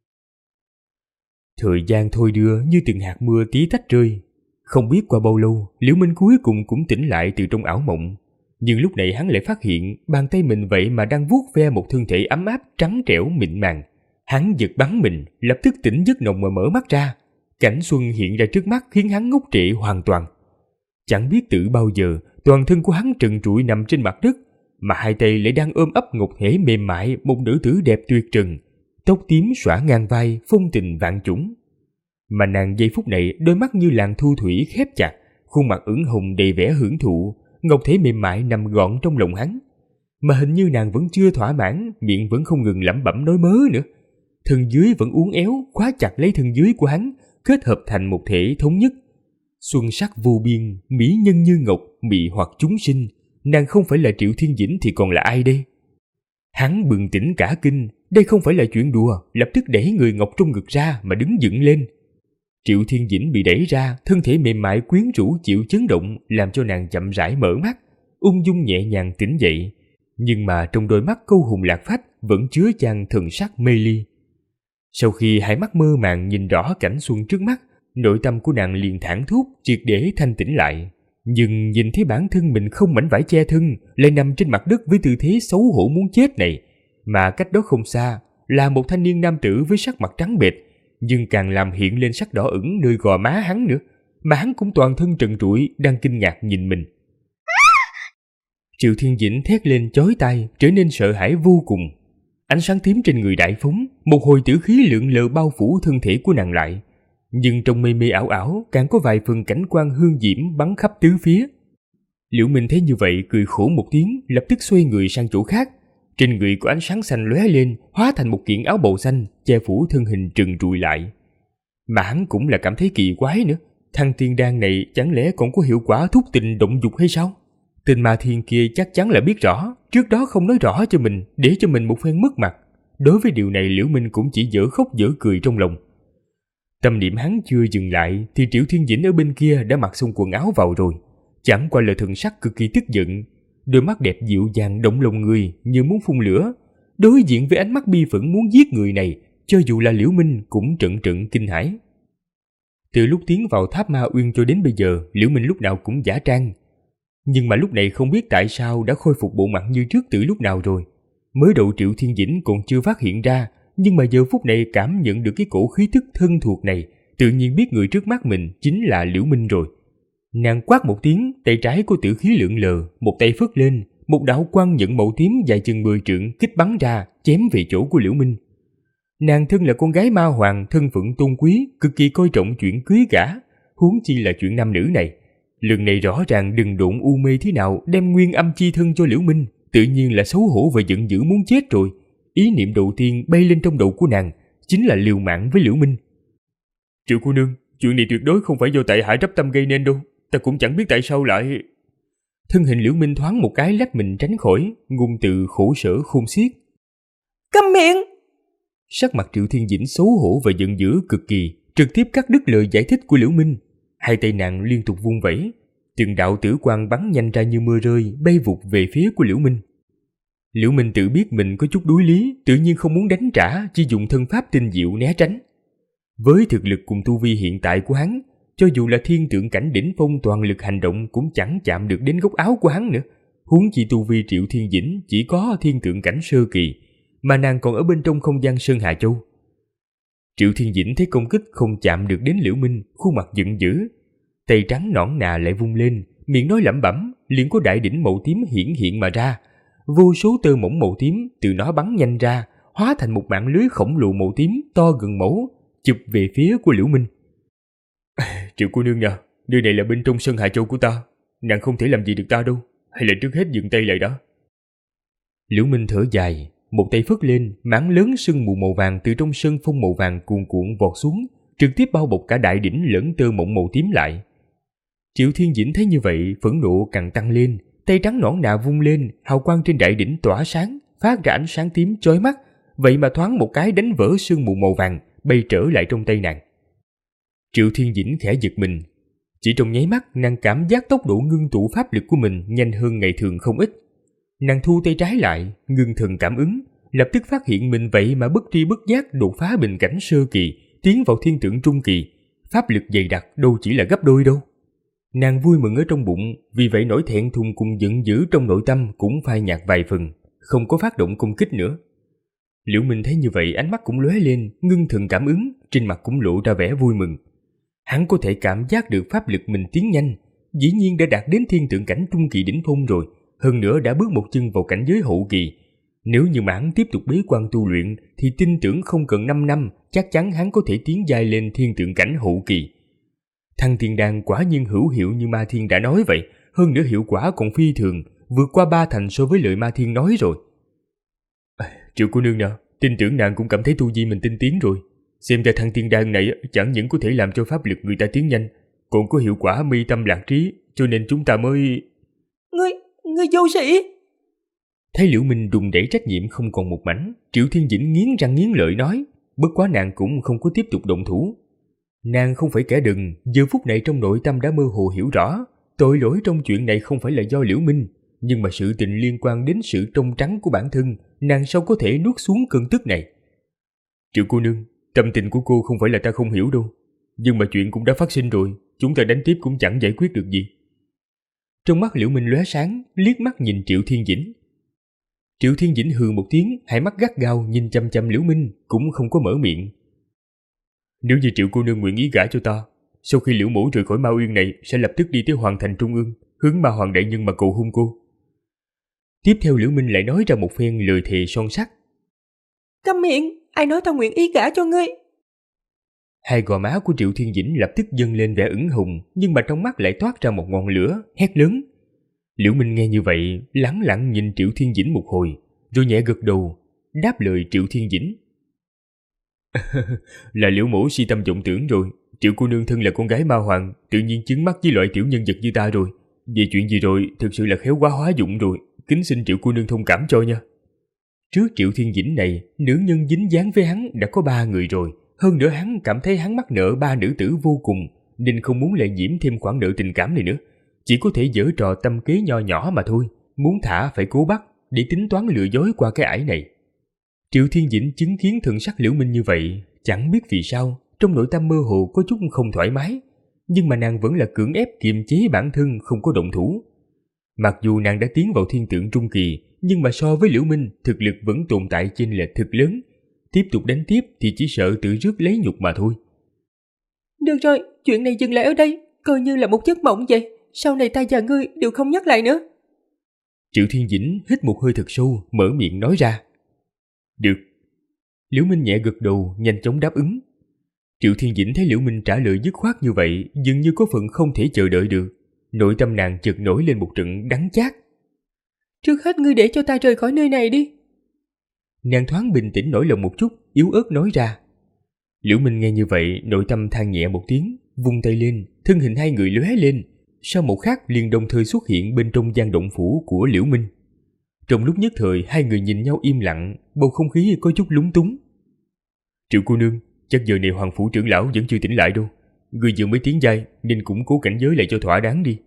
Thời gian thôi đưa như từng hạt mưa tí tách rơi. Không biết qua bao lâu, Liễu Minh cuối cùng cũng tỉnh lại từ trong ảo mộng. Nhưng lúc này hắn lại phát hiện bàn tay mình vậy mà đang vuốt ve một thân thể ấm áp trắng trẻo mịn màng. Hắn giật bắn mình, lập tức tỉnh giấc nồng mà mở mắt ra. Cảnh xuân hiện ra trước mắt khiến hắn ngốc trệ hoàn toàn. Chẳng biết từ bao giờ, toàn thân của hắn trần trụi nằm trên mặt đất, mà hai tay lại đang ôm ấp ngọc thể mềm mại một nữ tử đẹp tuyệt trần, tóc tím xõa ngang vai, phong tình vạn chủng. Mà nàng giây phút này đôi mắt như làn thu thủy khép chặt, khuôn mặt ửng hồng đầy vẻ hưởng thụ, ngọc thể mềm mại nằm gọn trong lòng hắn. Mà hình như nàng vẫn chưa thỏa mãn, miệng vẫn không ngừng lẩm bẩm nói mớ nữa. Thân dưới vẫn uốn éo, khóa chặt lấy thân dưới của hắn, kết hợp thành một thể thống nhất. Xuân sắc vô biên, mỹ nhân như ngọc, mị hoặc chúng sinh. Nàng không phải là Triệu Thiên Dĩnh thì còn là ai đây? Hắn bừng tỉnh cả kinh, đây không phải là chuyện đùa, lập tức đẩy người ngọc trong ngực ra mà đứng dựng lên. Triệu Thiên Dĩnh bị đẩy ra, thân thể mềm mại quyến rũ chịu chấn động, làm cho nàng chậm rãi mở mắt, ung dung nhẹ nhàng tỉnh dậy. Nhưng mà trong đôi mắt câu hùng lạc phách vẫn chứa chan thần sắc mê ly. Sau khi hai mắt mơ màng nhìn rõ cảnh xuân trước mắt, nội tâm của nàng liền thảng thốt, triệt để thanh tĩnh lại. Nhưng nhìn thấy bản thân mình không mảnh vải che thân, lại nằm trên mặt đất với tư thế xấu hổ muốn chết này, mà cách đó không xa là một thanh niên nam tử với sắc mặt trắng bệch, nhưng càng làm hiện lên sắc đỏ ửng nơi gò má hắn nữa, mà hắn cũng toàn thân trần trụi đang kinh ngạc nhìn mình. Triệu Thiên Dĩnh thét lên chói tai, trở nên sợ hãi vô cùng. Ánh sáng tím trên người đại phóng, một hồi tử khí lượn lờ bao phủ thân thể của nàng lại. Nhưng trong mê mê ảo ảo càng có vài phần cảnh quan hương diễm bắn khắp tứ phía. Liễu Minh thấy như vậy cười khổ một tiếng, lập tức xoay người sang chỗ khác. Trên người có ánh sáng xanh lóe lên, hóa thành một kiện áo bào xanh che phủ thân hình trần trụi lại. Mà hắn cũng là cảm thấy kỳ quái nữa, Thăng Tiên Đan này chẳng lẽ còn có hiệu quả thúc tình động dục hay sao? Tên Ma Thiên kia chắc chắn là biết rõ, trước đó không nói rõ cho mình, để cho mình một phen mất mặt. Đối với điều này Liễu Minh cũng chỉ dở khóc dở cười trong lòng. Tâm niệm hắn chưa dừng lại thì Triệu Thiên Dĩnh ở bên kia đã mặc xong quần áo vào rồi. Chẳng qua là thần sắc cực kỳ tức giận, đôi mắt đẹp dịu dàng động lòng người như muốn phun lửa. Đối diện với ánh mắt bi phẫn muốn giết người này, cho dù là Liễu Minh cũng trận trận kinh hãi. Từ lúc tiến vào tháp Ma Uyên cho đến bây giờ, Liễu Minh lúc nào cũng giả trang. Nhưng mà lúc này không biết tại sao đã khôi phục bộ mặt như trước từ lúc nào rồi. Mới đầu Triệu Thiên Dĩnh còn chưa phát hiện ra, nhưng mà giờ phút này cảm nhận được cái cổ khí tức thân thuộc này, tự nhiên biết người trước mắt mình chính là Liễu Minh rồi. Nàng quát một tiếng, tay trái của tử khí lượn lờ, một tay phất lên, một đạo quang nhận màu tím dài chừng 10 trượng kích bắn ra, chém về chỗ của Liễu Minh. Nàng thân là con gái ma hoàng, thân phận tôn quý, cực kỳ coi trọng chuyện cưới gả, huống chi là chuyện nam nữ này. Lần này rõ ràng đừng độn u mê thế nào đem nguyên âm chi thân cho Liễu Minh, tự nhiên là xấu hổ và giận dữ muốn chết rồi. Ý niệm đầu tiên bay lên trong đầu của nàng chính là liều mạng với Liễu Minh. Triệu cô nương, chuyện này tuyệt đối không phải do tại hạ đắp tâm gây nên đâu, ta cũng chẳng biết tại sao lại... Thân hình Liễu Minh thoáng một cái lách mình tránh khỏi, ngôn từ khổ sở khôn xiết. Câm miệng! Sắc mặt Triệu Thiên Dĩnh xấu hổ và giận dữ cực kỳ, trực tiếp cắt đứt lời giải thích của Liễu Minh. Hai tay nàng liên tục vung vẩy, từng đạo tử quang bắn nhanh ra như mưa rơi, bay vụt về phía của Liễu Minh. Liễu Minh tự biết mình có chút đuối lý, tự nhiên không muốn đánh trả, chỉ dùng thân pháp tinh diệu né tránh. Với thực lực cùng tu vi hiện tại của hắn, cho dù là thiên tượng cảnh đỉnh phong toàn lực hành động cũng chẳng chạm được đến góc áo của hắn nữa. Huống chi tu vi Triệu Thiên Dĩnh chỉ có thiên tượng cảnh sơ kỳ, mà nàng còn ở bên trong không gian Sơn Hà Châu. Triệu Thiên Dĩnh thấy công kích không chạm được đến Liễu Minh, khuôn mặt giận dữ, tay trắng nõn nà lại vung lên, miệng nói lẩm bẩm, liền có đại đỉnh màu tím hiển hiện mà ra. Vô số tơ mỏng màu tím từ nó bắn nhanh ra, hóa thành một mạng lưới khổng lồ màu tím to gần mẫu, chụp về phía của Liễu Minh. Triệu cô nương nha, nơi này là bên trong Sơn Hà Châu của ta, nàng không thể làm gì được ta đâu, hay là trước hết dừng tay lại đó. Liễu Minh thở dài, một tay phất lên, mảng lớn sương mù màu vàng từ trong sơn phong màu vàng cuồn cuộn vọt xuống, trực tiếp bao bọc cả đại đỉnh lẫn tơ mộng màu tím lại. Triệu Thiên Dĩnh thấy như vậy, phẫn nộ càng tăng lên, tay trắng nõn nà vung lên, hào quang trên đại đỉnh tỏa sáng, phát ra ánh sáng tím chói mắt, vậy mà thoáng một cái đánh vỡ sương mù màu vàng, bay trở lại trong tay nàng. Triệu Thiên Dĩnh khẽ giật mình, chỉ trong nháy mắt nàng cảm giác tốc độ ngưng tụ pháp lực của mình nhanh hơn ngày thường không ít. Nàng thu tay trái lại, ngưng thần cảm ứng, lập tức phát hiện mình vậy mà bất tri bất giác đột phá bình cảnh sơ kỳ, tiến vào thiên tượng trung kỳ, pháp lực dày đặc đâu chỉ là gấp đôi đâu. Nàng vui mừng ở trong bụng, vì vậy nỗi thẹn thùng cùng giận dữ trong nội tâm cũng phai nhạt vài phần, không có phát động công kích nữa. Liễu Minh thấy như vậy ánh mắt cũng lóe lên, ngưng thần cảm ứng, trên mặt cũng lộ ra vẻ vui mừng. Hắn có thể cảm giác được pháp lực mình tiến nhanh, dĩ nhiên đã đạt đến thiên tượng cảnh trung kỳ đỉnh phong rồi, hơn nữa đã bước một chân vào cảnh giới hậu kỳ. Nếu như mà hắn tiếp tục bế quan tu luyện thì tin tưởng không cần 5 năm chắc chắn hắn có thể tiến giai lên thiên tượng cảnh hậu kỳ. Thăng Tiên Đan quả nhiên hữu hiệu như Ma Thiên đã nói vậy, hơn nữa hiệu quả còn phi thường, vượt qua 3 thành so với lời Ma Thiên nói rồi. Triệu cô nương nè, tin tưởng nàng cũng cảm thấy tu vi mình tinh tiến rồi. Xem ra Thăng Tiên Đan này chẳng những có thể làm cho pháp lực người ta tiến nhanh, còn có hiệu quả mi tâm lạc trí, cho nên chúng ta mới... Ngươi vô sĩ! Thấy Liễu Minh đùn đẩy trách nhiệm không còn một mảnh, Triệu Thiên Dĩnh nghiến răng nghiến lợi nói, bất quá nàng cũng không có tiếp tục động thủ. Nàng không phải kẻ đần, giờ phút này trong nội tâm đã mơ hồ hiểu rõ, tội lỗi trong chuyện này không phải là do Liễu Minh, nhưng mà sự tình liên quan đến sự trong trắng của bản thân, nàng sao có thể nuốt xuống cơn tức này. Triệu cô nương, tâm tình của cô không phải là ta không hiểu đâu, nhưng mà chuyện cũng đã phát sinh rồi, chúng ta đánh tiếp cũng chẳng giải quyết được gì. Trong mắt Liễu Minh lóe sáng, liếc mắt nhìn Triệu Thiên Dĩnh. Triệu Thiên Dĩnh hừ một tiếng, hai mắt gắt gao nhìn chăm chăm Liễu Minh, cũng không có mở miệng. Nếu như Triệu cô nương nguyện ý gả cho ta, sau khi Liễu mỗ rời khỏi Ma Uyên này sẽ lập tức đi tới Hoàng thành Trung ương, hướng Ma Hoàng đại nhân mà cầu hôn cô. Tiếp theo Liễu Minh lại nói ra một phen lời thề son sắt. Câm miệng, ai nói tao nguyện ý gả cho ngươi? Hai gò má của Triệu Thiên Dĩnh lập tức dâng lên vẻ ửng hồng, nhưng mà trong mắt lại toát ra một ngọn lửa, hét lớn. Liễu Minh nghe như vậy, lẳng lặng nhìn Triệu Thiên Dĩnh một hồi, rồi nhẹ gật đầu, đáp lời Triệu Thiên Dĩnh. Là Liễu mỗ si tâm vọng tưởng rồi. Triệu cô nương thân là con gái Ma Hoàng, tự nhiên chứng mắt với loại tiểu nhân vật như ta rồi. Về chuyện gì rồi, thực sự là khéo quá hóa dụng rồi, kính xin Triệu cô nương thông cảm cho nha. Trước Triệu Thiên Dĩnh này, nữ nhân dính dáng với hắn đã có 3 người rồi. Hơn nữa hắn cảm thấy hắn mắc nợ 3 nữ tử vô cùng, nên không muốn lại nhiễm thêm khoản nợ tình cảm này nữa. Chỉ có thể giở trò tâm kế nho nhỏ mà thôi, muốn thả phải cố bắt để tính toán lừa dối qua cái ải này. Triệu Thiên Dĩnh chứng kiến thần sắc Liễu Minh như vậy, chẳng biết vì sao, trong nội tâm mơ hồ có chút không thoải mái, nhưng mà nàng vẫn là cưỡng ép kiềm chế bản thân không có động thủ. Mặc dù nàng đã tiến vào thiên tượng trung kỳ, nhưng mà so với Liễu Minh, thực lực vẫn tồn tại chênh lệch thực lớn. Tiếp tục đánh tiếp thì chỉ sợ tự rước lấy nhục mà thôi. Được rồi, chuyện này dừng lại ở đây, coi như là một giấc mộng vậy. Sau này ta và ngươi đều không nhắc lại nữa. Triệu Thiên Dĩnh hít một hơi thật sâu, mở miệng nói ra. Được. Liễu Minh nhẹ gật đầu, nhanh chóng đáp ứng. Triệu Thiên Dĩnh thấy Liễu Minh trả lời dứt khoát như vậy, dường như có phần không thể chờ đợi được. Nội tâm nàng chợt nổi lên một trận đắng chát. Trước hết ngươi để cho ta rời khỏi nơi này đi. Nàng thoáng bình tĩnh nổi lòng một chút, yếu ớt nói ra. Liễu Minh nghe như vậy, nội tâm than nhẹ một tiếng, vung tay lên, thân hình hai người lóe lên. Sau một khắc liền đồng thời xuất hiện bên trong gian động phủ của Liễu Minh. Trong lúc nhất thời hai người nhìn nhau im lặng, bầu không khí có chút lúng túng. Triệu cô nương, chắc giờ này Hoàng phủ trưởng lão vẫn chưa tỉnh lại đâu. Người vừa mới tiến giai nên cũng cố cảnh giới lại cho thỏa đáng đi.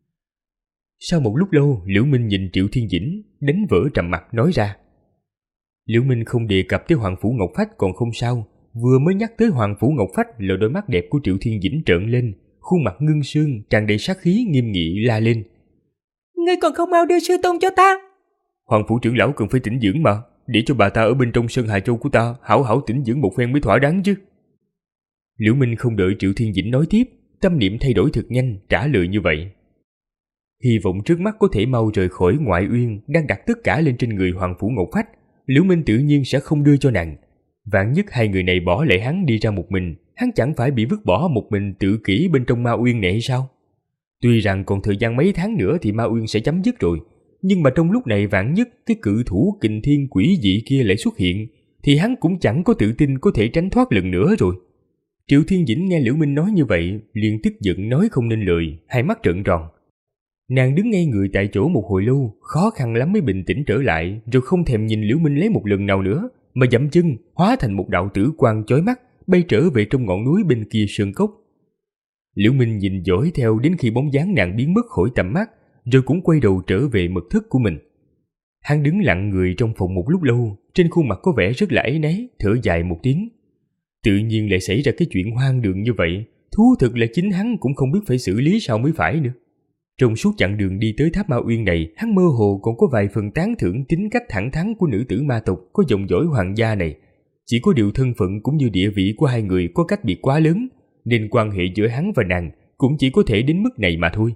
Sau một lúc lâu, Liễu Minh nhìn Triệu Thiên Dĩnh, đánh vỡ trầm mặc nói ra. Liễu Minh không đề cập tới Hoàng phủ Ngọc Phách còn không sao, vừa mới nhắc tới Hoàng phủ Ngọc Phách là đôi mắt đẹp của Triệu Thiên Dĩnh trợn lên, khuôn mặt ngưng sương tràn đầy sát khí nghiêm nghị la lên. Ngươi còn không mau đưa sư tôn cho ta. Hoàng phủ trưởng lão cần phải tĩnh dưỡng mà, để cho bà ta ở bên trong Sơn Hà Châu của ta hảo hảo tĩnh dưỡng một phen mới thỏa đáng chứ. Liễu Minh không đợi Triệu Thiên Dĩnh nói tiếp, tâm niệm thay đổi thật nhanh, trả lời như vậy. Hy vọng trước mắt có thể mau rời khỏi ngoại uyên đang đặt tất cả lên trên người Hoàng phủ Ngọc Phách, Liễu Minh tự nhiên sẽ không đưa cho nàng. Vạn nhất hai người này bỏ lại hắn đi ra một mình, hắn chẳng phải bị vứt bỏ một mình tự kỷ bên trong Ma Uyên này hay sao? Tuy rằng còn thời gian mấy tháng nữa thì Ma Uyên sẽ chấm dứt rồi, nhưng mà trong lúc này vạn nhất cái cự thủ kình thiên quỷ dị kia lại xuất hiện, thì hắn cũng chẳng có tự tin có thể tránh thoát lần nữa rồi. Triệu Thiên Dĩnh nghe Liễu Minh nói như vậy, liền tức giận nói không nên lời, hai mắt trợn tròn. Nàng đứng ngay người tại chỗ một hồi lâu, khó khăn lắm mới bình tĩnh trở lại, rồi không thèm nhìn Liễu Minh lấy một lần nào nữa, mà dậm chân hóa thành một đạo tử quang chói mắt, bay trở về trong ngọn núi bên kia sơn cốc. Liễu Minh nhìn dõi theo đến khi bóng dáng nàng biến mất khỏi tầm mắt, rồi cũng quay đầu trở về mật thất của mình. Hắn đứng lặng người trong phòng một lúc lâu, trên khuôn mặt có vẻ rất là áy náy, thở dài một tiếng. Tự nhiên lại xảy ra cái chuyện hoang đường như vậy, thú thực là chính hắn cũng không biết phải xử lý sao mới phải nữa. Trong suốt chặng đường đi tới tháp Ma Uyên này, hắn mơ hồ còn có vài phần tán thưởng tính cách thẳng thắn của nữ tử ma tộc có dòng dõi hoàng gia này. Chỉ có điều thân phận cũng như địa vị của hai người có cách biệt quá lớn, nên quan hệ giữa hắn và nàng cũng chỉ có thể đến mức này mà thôi.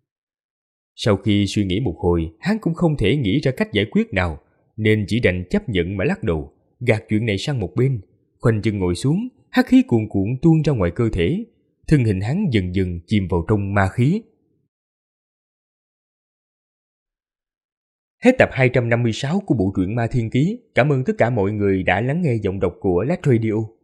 Sau khi suy nghĩ một hồi, hắn cũng không thể nghĩ ra cách giải quyết nào, nên chỉ đành chấp nhận mà lắc đầu, gạt chuyện này sang một bên, khoanh chân ngồi xuống, hắc khí cuồn cuộn tuôn ra ngoài cơ thể, thân hình hắn dần dần chìm vào trong ma khí. Hết tập 256 của bộ truyện Ma Thiên Ký. Cảm ơn tất cả mọi người đã lắng nghe giọng đọc của Lát Radio.